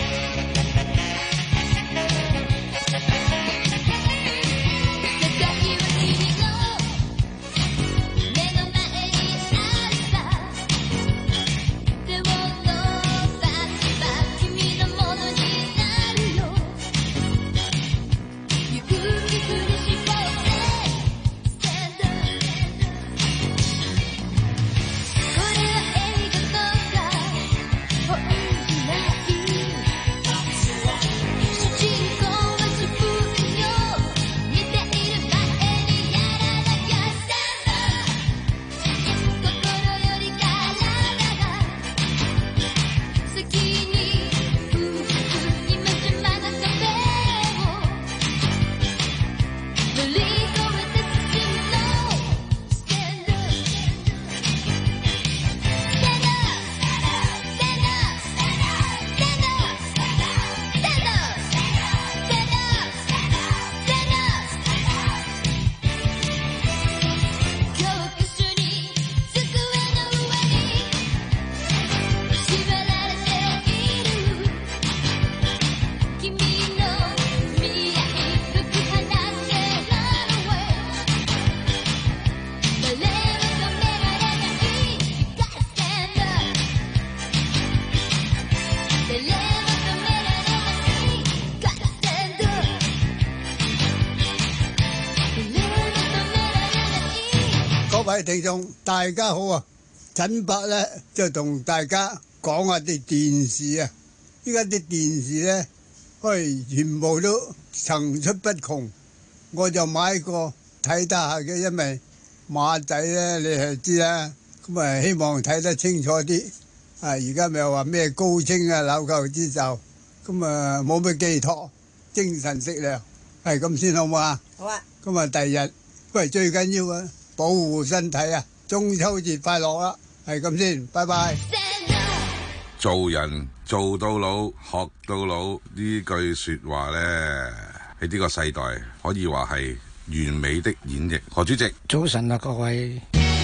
各位聽眾，大家好啊！陳伯咧就同大家講下啲電視啊，依家啲電視咧，喂，全部都層出不窮，我就買過睇得下嘅，因為馬仔咧你係知啦，咁啊希望睇得清楚啲。啊，而家咪話咩高清啊、紐扣之袖，咁啊冇咩寄託，精神食糧，係咁先好唔好啊？ 好啊！ 咁啊，第二日喂最緊要啊！保護身體啊！中秋節快樂啦，係咁先，拜拜。 做人做到老，學到老呢句說話呢，喺呢個世代可以話係完美的演繹。何主席， 早晨啊，各位。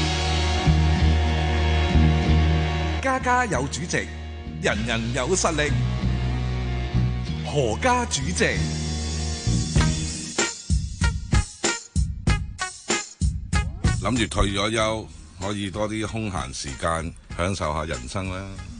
家家有主席，人人有實力。何家主席。 諗住退咗休，可以多啲空閒時間享受下人生啦。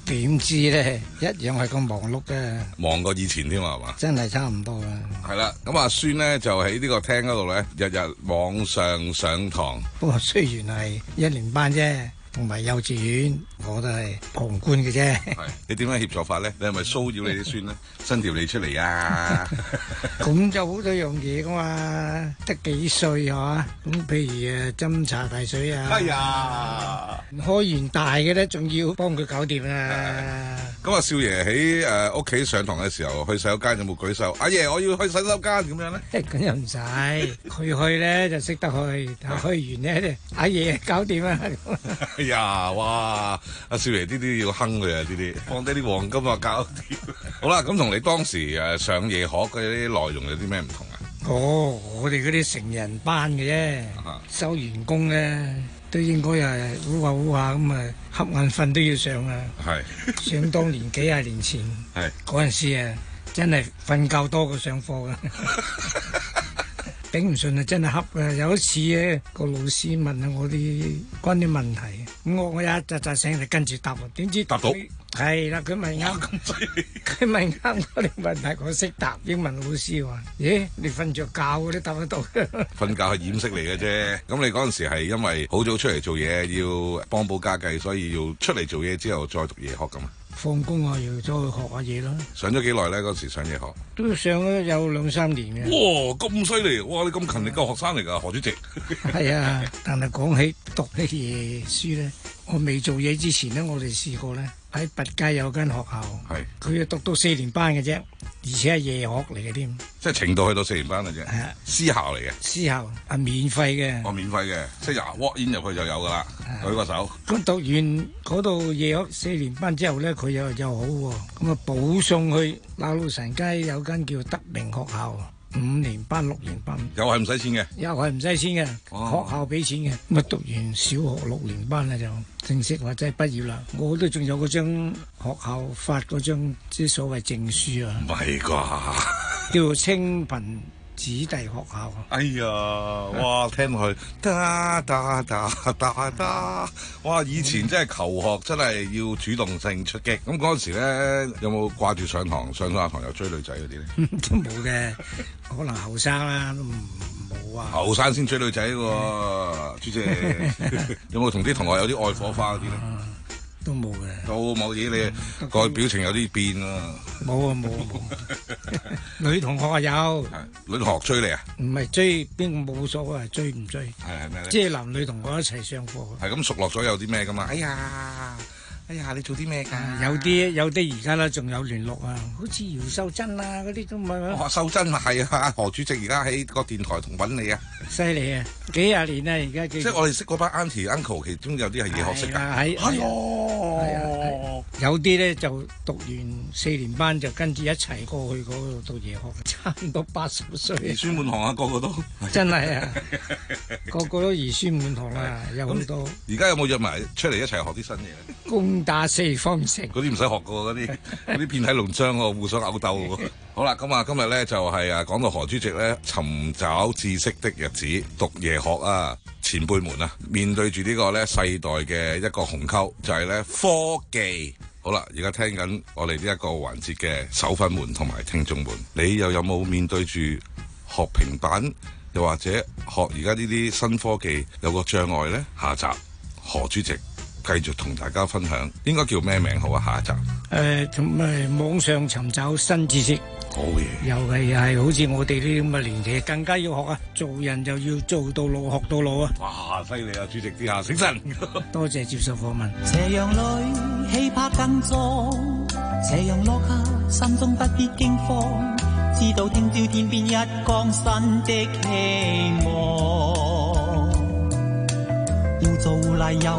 點知咧，一樣係咁忙碌嘅， 忙過以前添啊，係嘛？ 真係差唔多啦。 係啦，咁阿孫咧就喺呢個廳嗰度咧，日日網上上堂。 不過雖然係一年班啫，同埋幼稚園，我都係旁觀嘅啫。 係，你點樣協助法咧？你係咪騷擾你啲孫咧？伸條脷出嚟啊！ 咁就好多樣嘢噶嘛，得幾歲係嘛？咁譬如誒斟茶遞水啊， 係啊， 開完大嘅咧，仲要幫佢搞掂啊！ 咁啊，少爺喺誒屋企上堂嘅時候，去洗手間有冇舉手？阿爺，我要去洗手間咁樣咧？ 咁又唔使，佢去咧就識得去，但去完咧，阿爺搞掂啊！ 哎呀，哇！阿少爺呢啲要坑佢啊，呢啲放低啲黃金啊，搞掂。好啦，咁同你當時誒上夜學嗰啲內容有啲咩唔同啊？ 哦，我哋嗰啲成人班嘅啫，收完工咧都應該係烏下烏下咁啊，瞌眼瞓都要上啊。係，想當年幾廿年前，係嗰陣時啊，真係瞓覺多過上課噶。頂唔順啊，真係瞌啊！有一次咧，個老師問下我啲關於問題，咁我我一扎扎醒就跟住答，點知答到？ 係啦，佢問啱，佢問啱我哋問題，我識答。英文老師話：咦，你瞓着覺嗰啲答得到？ 瞓覺係掩飾嚟嘅啫。咁你嗰陣時係因為好早出嚟做嘢，要幫補家計，所以要出嚟做嘢之後再讀夜學咁啊？ 放工啊，要再去學下嘢咯。 上咗幾耐咧？嗰時上夜學都上咗有兩三年嘅。 哇，咁犀利！哇，你咁勤力嘅學生嚟㗎，何主席。 係啊，但係講起讀呢啲夜書咧，我未做嘢之前咧，我哋試過咧喺拔街有間學校，係佢啊讀到四年班嘅啫，而且係夜學嚟嘅添。 即係程度去到四年班嘅啫。係啊，私校嚟嘅。 私校係免費嘅。 哦，免費嘅，即係嗱 walk in 入去就有㗎啦，舉個手。 咁讀完嗰度夜學四年班之後咧，佢又又好喎，咁啊補送去馬路神街有間叫德明學校。五年班、六年班， 又係唔使錢嘅， 又係唔使錢嘅，學校俾錢嘅。咁啊讀完小學六年班咧就正式或者係畢業啦。我都仲有嗰張學校發嗰張即係所謂證書啊。 唔係啩？ 叫清貧子弟學校。 哎呀，哇！聽落去，噠噠噠噠噠，哇！以前真係求學真係要主動性出擊。咁嗰陣時咧，有冇掛住上堂？上咗下堂又追女仔嗰啲咧？ 都冇嘅，可能後生啦，都冇啊。 後生先追女仔喎，朱姐。有冇同啲同學有啲愛火花嗰啲咧？ 都冇嘅， 都冇嘢，你個表情有啲變啊！ 冇啊冇啊冇，女同學啊有， 女同學追你啊？ 唔係追，邊個冇所謂，追唔追？ 係係咩咧？ 即係男女同學一齊上課。 係咁熟落咗有啲咩噶嘛？哎呀！哎呀，你做啲咩㗎？ 有啲有啲而家咧仲有聯絡啊，好似姚秀珍啊嗰啲都唔係。 哦，秀珍啊，係啊，何主席而家喺個電台同揾你啊。 犀利啊！幾廿年啦，而家即係我哋識嗰班 auntie uncle，其中有啲係夜學識㗎。係係哦，有啲咧就讀完四年班就跟住一齊過去嗰度讀夜學，差唔多八十歲。 兒孫滿堂啊，個個都真係啊，個個都兒孫滿堂啦，有好多。 而家有冇約埋出嚟一齊學啲新嘢咧？ 攻打四方城， 嗰啲唔使學嘅喎，嗰啲嗰啲遍體鱗傷喎，互相毆鬥喎。好啦，咁啊，今日咧就係啊講到何主席咧尋找知識的日子，讀夜學啊，前輩們啊，面對住呢個咧世代嘅一個鴻溝，就係咧科技。好啦，而家聽緊我哋呢一個環節嘅手粉們同埋聽眾們，你又有冇面對住學平板，又或者學而家呢啲新科技有個障礙呢？下集何主席繼續同大家分享，應該叫咩名好啊？下一集誒，同誒網上尋找新知識， 好嘢， 又係係好似我哋呢啲咁嘅年紀，更加要學啊！做人就要做到老，學到老啊！ 哇，犀利啊！主席之下醒神， 多謝接受訪問。 斜陽裏氣魄更壯，斜陽落下心中不必驚慌，知道聽朝天邊一光新的希望，要做麗又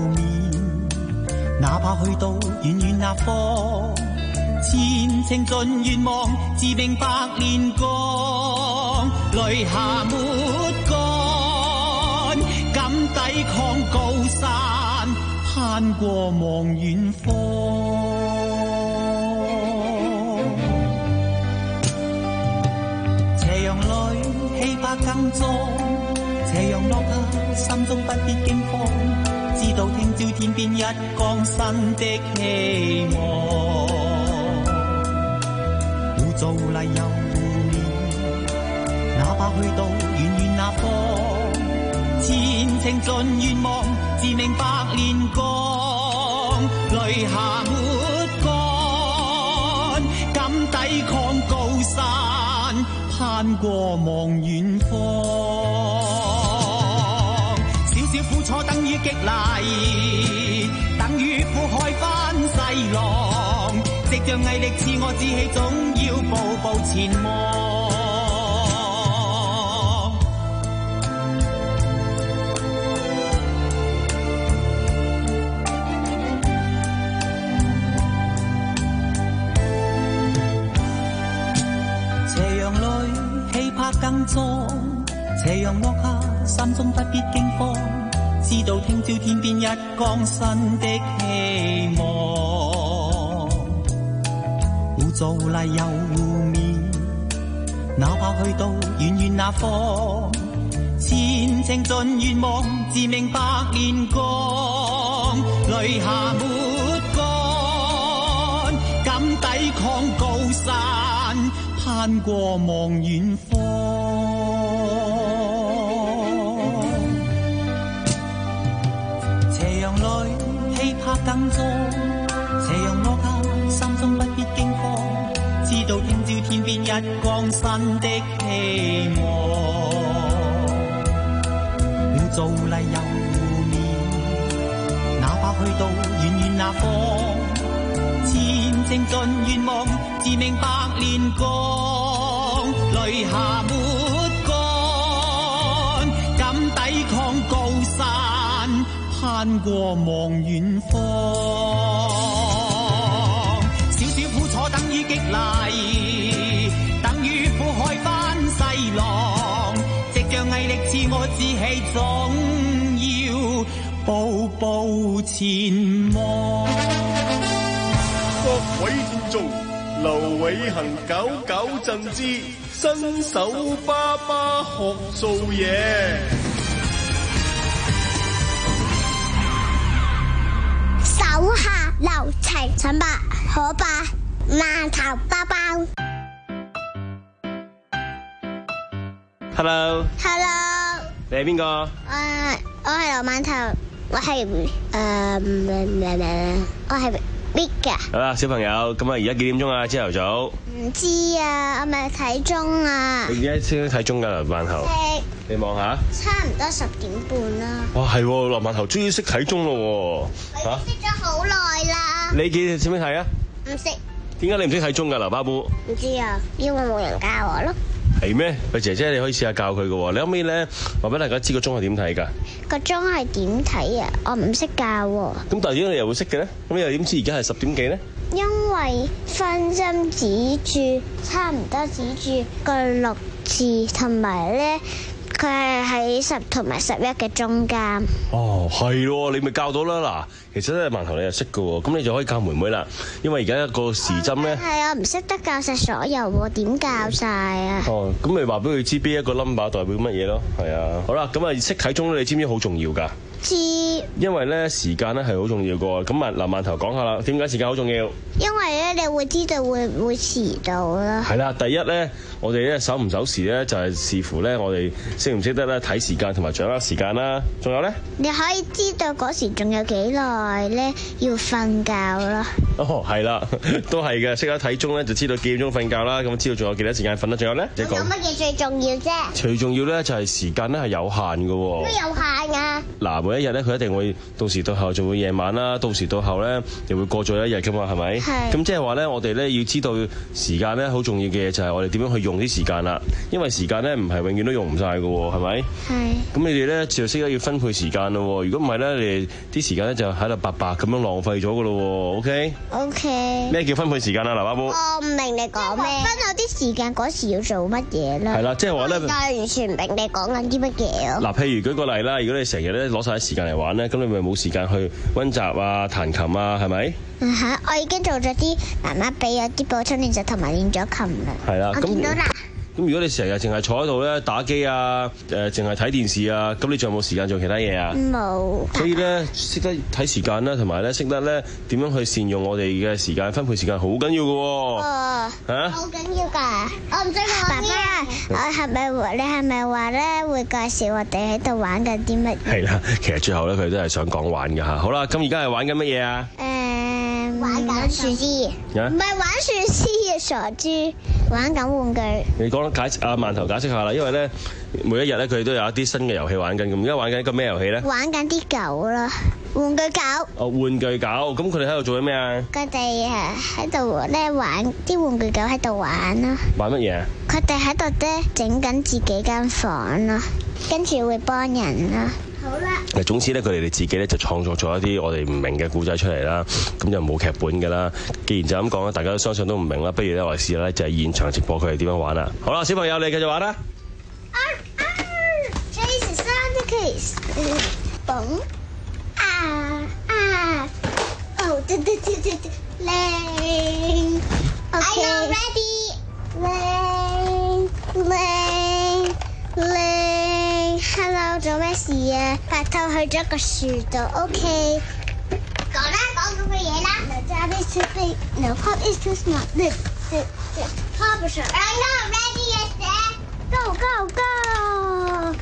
哪怕去到遠遠那方，前程盡願望，自命百年光，淚下沒乾，敢抵抗高山，攀過望遠方。斜陽裏氣魄更壯，斜陽落下心中不必驚慌。 知道聽朝天邊一光新的希望，污糟泥又污面，哪怕去到遠遠那方，前程盡願望，自命百煉鋼，淚下沒乾，敢抵抗高山，攀過望遠方。少少苦楚等於激勵，等於苦海翻細浪，藉着毅力賜我志氣，總要步步前望。斜陽裏氣魄更壯，斜陽落下心中不必驚慌，知道聽朝天邊一光新的希望，污糟泥又污面，哪怕去到遠遠那方，前程盡願望，自命百煉鋼，淚下沒乾，敢抵抗高山，攀過望遠方。斜陽裏氣魄更壯，斜陽落下心中不必驚慌，知道聽朝天邊一光新的希望，污糟泥又污面，哪怕去到遠遠那方，前程盡願望，自命百煉鋼，淚下沒乾，敢抵抗高山，攀過望遠方。少少苦楚等於激勵，等於苦海翻細浪，藉着毅力賜我志氣，總要步步前望。 各位聽眾，劉偉恒九九贈之新手爸爸學做嘢。 手下留情，陳伯可伯饅頭包包。 Hello。 Hello。 你係邊個？ 誒，我係劉饅頭，我係誒我係 Big 㗎。 好啦，小朋友，咁啊，而家幾點鐘啊？朝頭早。 唔知啊，我咪睇鐘啊。 你而家先睇鐘㗎，劉饅頭。你望下。 差唔多十點半啦。 哇，係喎，劉饅頭終於識睇鐘咯喎。嚇？ 識咗好耐啦。 你幾時識唔識睇啊？ 唔識。 點解你唔識睇鐘㗎，劉巴布？ 唔知啊，因為冇人教我咯。 係咩？喂，姐姐，你可以試下教佢嘅喎。你可唔可以咧話俾大家知個鐘係點睇㗎？ 個鐘係點睇啊？我唔識教喎。 咁但係點解你又會識嘅咧？咁你又點知而家係十點幾咧？ 因為分針指住差唔多指住個六字，同埋咧佢係喺十同埋十一嘅中間。 哦，係咯，你咪教到啦。嗱，其實咧饅頭你又識嘅喎，咁你就可以教妹妹啦。因為而家一個時針咧， 係啊，唔識得教晒所有喎，點教晒啊？ 哦，咁咪話俾佢知邊一個 number 代表乜嘢咯？係啊，好啦，咁啊識睇鐘咧，你知唔知好重要㗎？ 知。 因為咧時間咧係好重要嘅，咁啊嗱，饅頭講下啦，點解時間好重要？ 因為咧你會知道會唔會遲到啦。 係啦，第一咧，我哋咧守唔守時咧，就係視乎咧我哋識唔識得咧睇時間同埋掌握時間啦。仲有咧， 你可以知道嗰時仲有幾耐咧要瞓覺啦。 哦，係啦，都係嘅，識得睇鐘咧就知道幾點鐘瞓覺啦，咁知道仲有幾多時間瞓啦。仲有咧， 仲有乜嘢最重要啫？ 最重要咧就係時間咧係有限嘅。 咩有限啊？ 嗱，每一日咧佢一定會到時到後就會夜晚啦，到時到後咧又會過咗一日噶嘛，係咪？係。咁即係話咧，我哋咧要知道時間咧好重要嘅嘢就係我哋點樣去用啲時間啦。因為時間咧唔係永遠都用唔晒嘅喎，係咪？係。咁你哋咧就識得要分配時間咯。如果唔係咧，你哋啲時間咧就喺度白白咁樣浪費咗嘅咯。OK。OK。咩叫分配時間啊，劉阿寶？ 我唔明你講咩。分有啲時間嗰時要做乜嘢啦？ 係啦，即係話咧。 我完全唔明你講緊啲乜嘢咯。 嗱，譬如舉個例啦，如果你成日咧攞晒啲時間嚟玩咧，咁你咪冇時間去溫習啊、彈琴啊，係咪？ 嚇、嗯！我已經做咗啲媽媽俾我啲補充練習同埋練咗琴啦。 係啦， 我見到啦。 咁如果你成日淨係坐喺度咧打機啊，誒淨係睇電視啊，咁你仲有冇時間做其他嘢啊？ 冇。 所以咧識得睇時間啦，同埋咧識得咧點樣去善用我哋嘅時間，分配時間好緊要㗎喎。 哦， 嚇， 好緊要㗎。我唔識講。爸爸，我係咪你係咪話咧會介紹我哋喺度玩緊啲乜嘢？ 係啦，其實最後咧佢都係想講玩㗎嚇。好啦，咁而家係玩緊乜嘢啊？ 誒，玩緊樹枝。唔係玩樹枝嘅傻豬，玩緊玩具。 你講解阿饅頭解釋下啦，因為咧每一日咧佢哋都有一啲新嘅遊戲玩緊，咁而家玩緊一個咩遊戲咧？ 玩緊啲狗啦，玩具狗。 哦，玩具狗，咁佢哋喺度做緊咩啊？ 佢哋啊喺度咧玩啲玩具狗喺度玩啦。 玩乜嘢啊？ 佢哋喺度咧整緊自己間房啦，跟住會幫人啦。好啦。 誒，總之咧，佢哋哋自己咧就創作咗一啲我哋唔明嘅故仔出嚟啦，咁就冇劇本㗎啦。既然就咁講啦，大家都相信都唔明啦，不如咧我哋試下咧就係現場直播佢哋點樣玩啦。好啦，小朋友你繼續玩啦。 Chase Santa Case， 嘣啊啊！哦，對對對對對，靚。Are you ready？靚靚靚 ，Hello， 做咩事啊？白兔去咗個樹度 ，OK。講啦，講咁嘅嘢啦。No job is too big, no pop is too small. This, this, this. Pop is short. I know, ready, yes, sir. Go, go, go.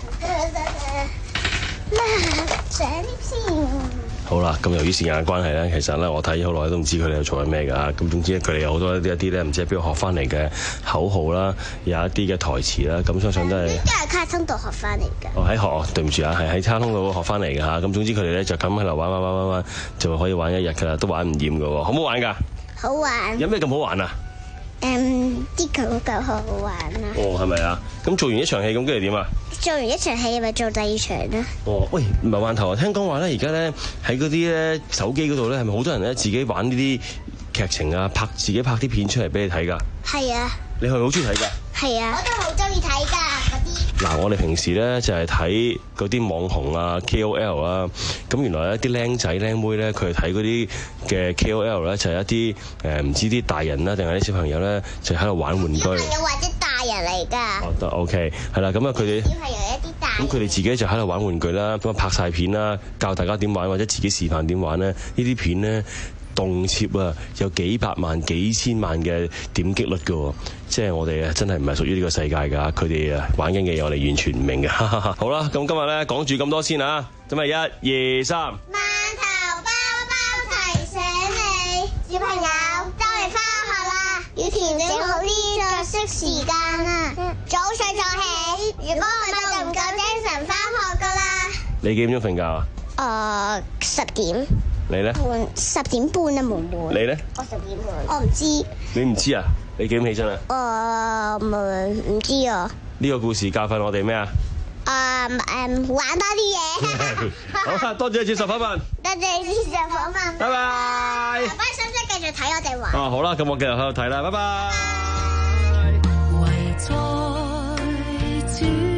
啦， 好啦，咁由於時間嘅關係咧，其實咧我睇好耐都唔知佢哋喺做緊咩㗎。咁總之佢哋有好多一啲一啲咧，唔知喺邊度學翻嚟嘅口號啦，有一啲嘅台詞啦，咁相信都係都係卡通度學翻嚟㗎。 哦，喺學，對唔住啊，係喺卡通度學翻嚟㗎嚇。咁總之佢哋咧就咁喺度玩玩玩玩玩，就可以玩一日㗎啦，都玩唔厭㗎喎。好唔好玩㗎？ 好玩。 有咩咁好玩啊？ 誒，啲狗狗好好玩啊！ 哦，係咪啊？咁做完一場戲咁，跟住點啊？ 做完一場戲咪做第二場啦。 哦，喂，唔係饅頭啊！聽講話咧，而家咧喺嗰啲咧手機嗰度咧，係咪好多人咧自己玩呢啲劇情啊，拍自己拍啲片出嚟俾你睇㗎？ 係啊。 你係咪好中意睇㗎？ 係啊。我都好中意睇㗎嗰啲。 嗱，我哋平時咧就係睇嗰啲網紅啊 K O L 啊，咁原來咧啲僆仔僆妹咧，佢哋睇嗰啲嘅 K O L 咧，就係一啲誒唔知啲大人啦，定係啲小朋友咧，就喺度玩玩具。小朋友或者大人嚟㗎。 哦，得 OK， 係啦，咁啊佢哋。 小朋友一啲大。 咁佢哋自己就喺度玩玩具啦，咁啊拍晒片啦，教大家點玩或者自己示範點玩咧，呢啲片咧動輒啊有幾百萬、幾千萬嘅點擊率㗎，即係我哋啊真係唔係屬於呢個世界㗎，佢哋啊玩緊嘅嘢我哋完全唔明嘅。好啦，咁今日咧講住咁多先啊，咁啊一、二、三。 饅頭包包提醒你，小朋友就嚟返學啦，要調整好啲作息時間啊，早睡早起，如果唔係就唔夠精神返學㗎啦。 你幾點鐘瞓覺啊？ 誒、呃，十點。 你咧？ 半十點半啊，妹妹。 你咧？ 我十點半。我唔知。 你唔知啊？你幾點起身啊？誒，唔唔知啊。 呢個故事教訓我哋咩啊？ 誒誒，玩多啲嘢。 好啦，多謝接受訪問。 多謝接受訪問。 拜拜。 爸爸想唔想繼續睇我哋玩？ 啊，好啦，咁我繼續喺度睇啦，拜拜。 唯在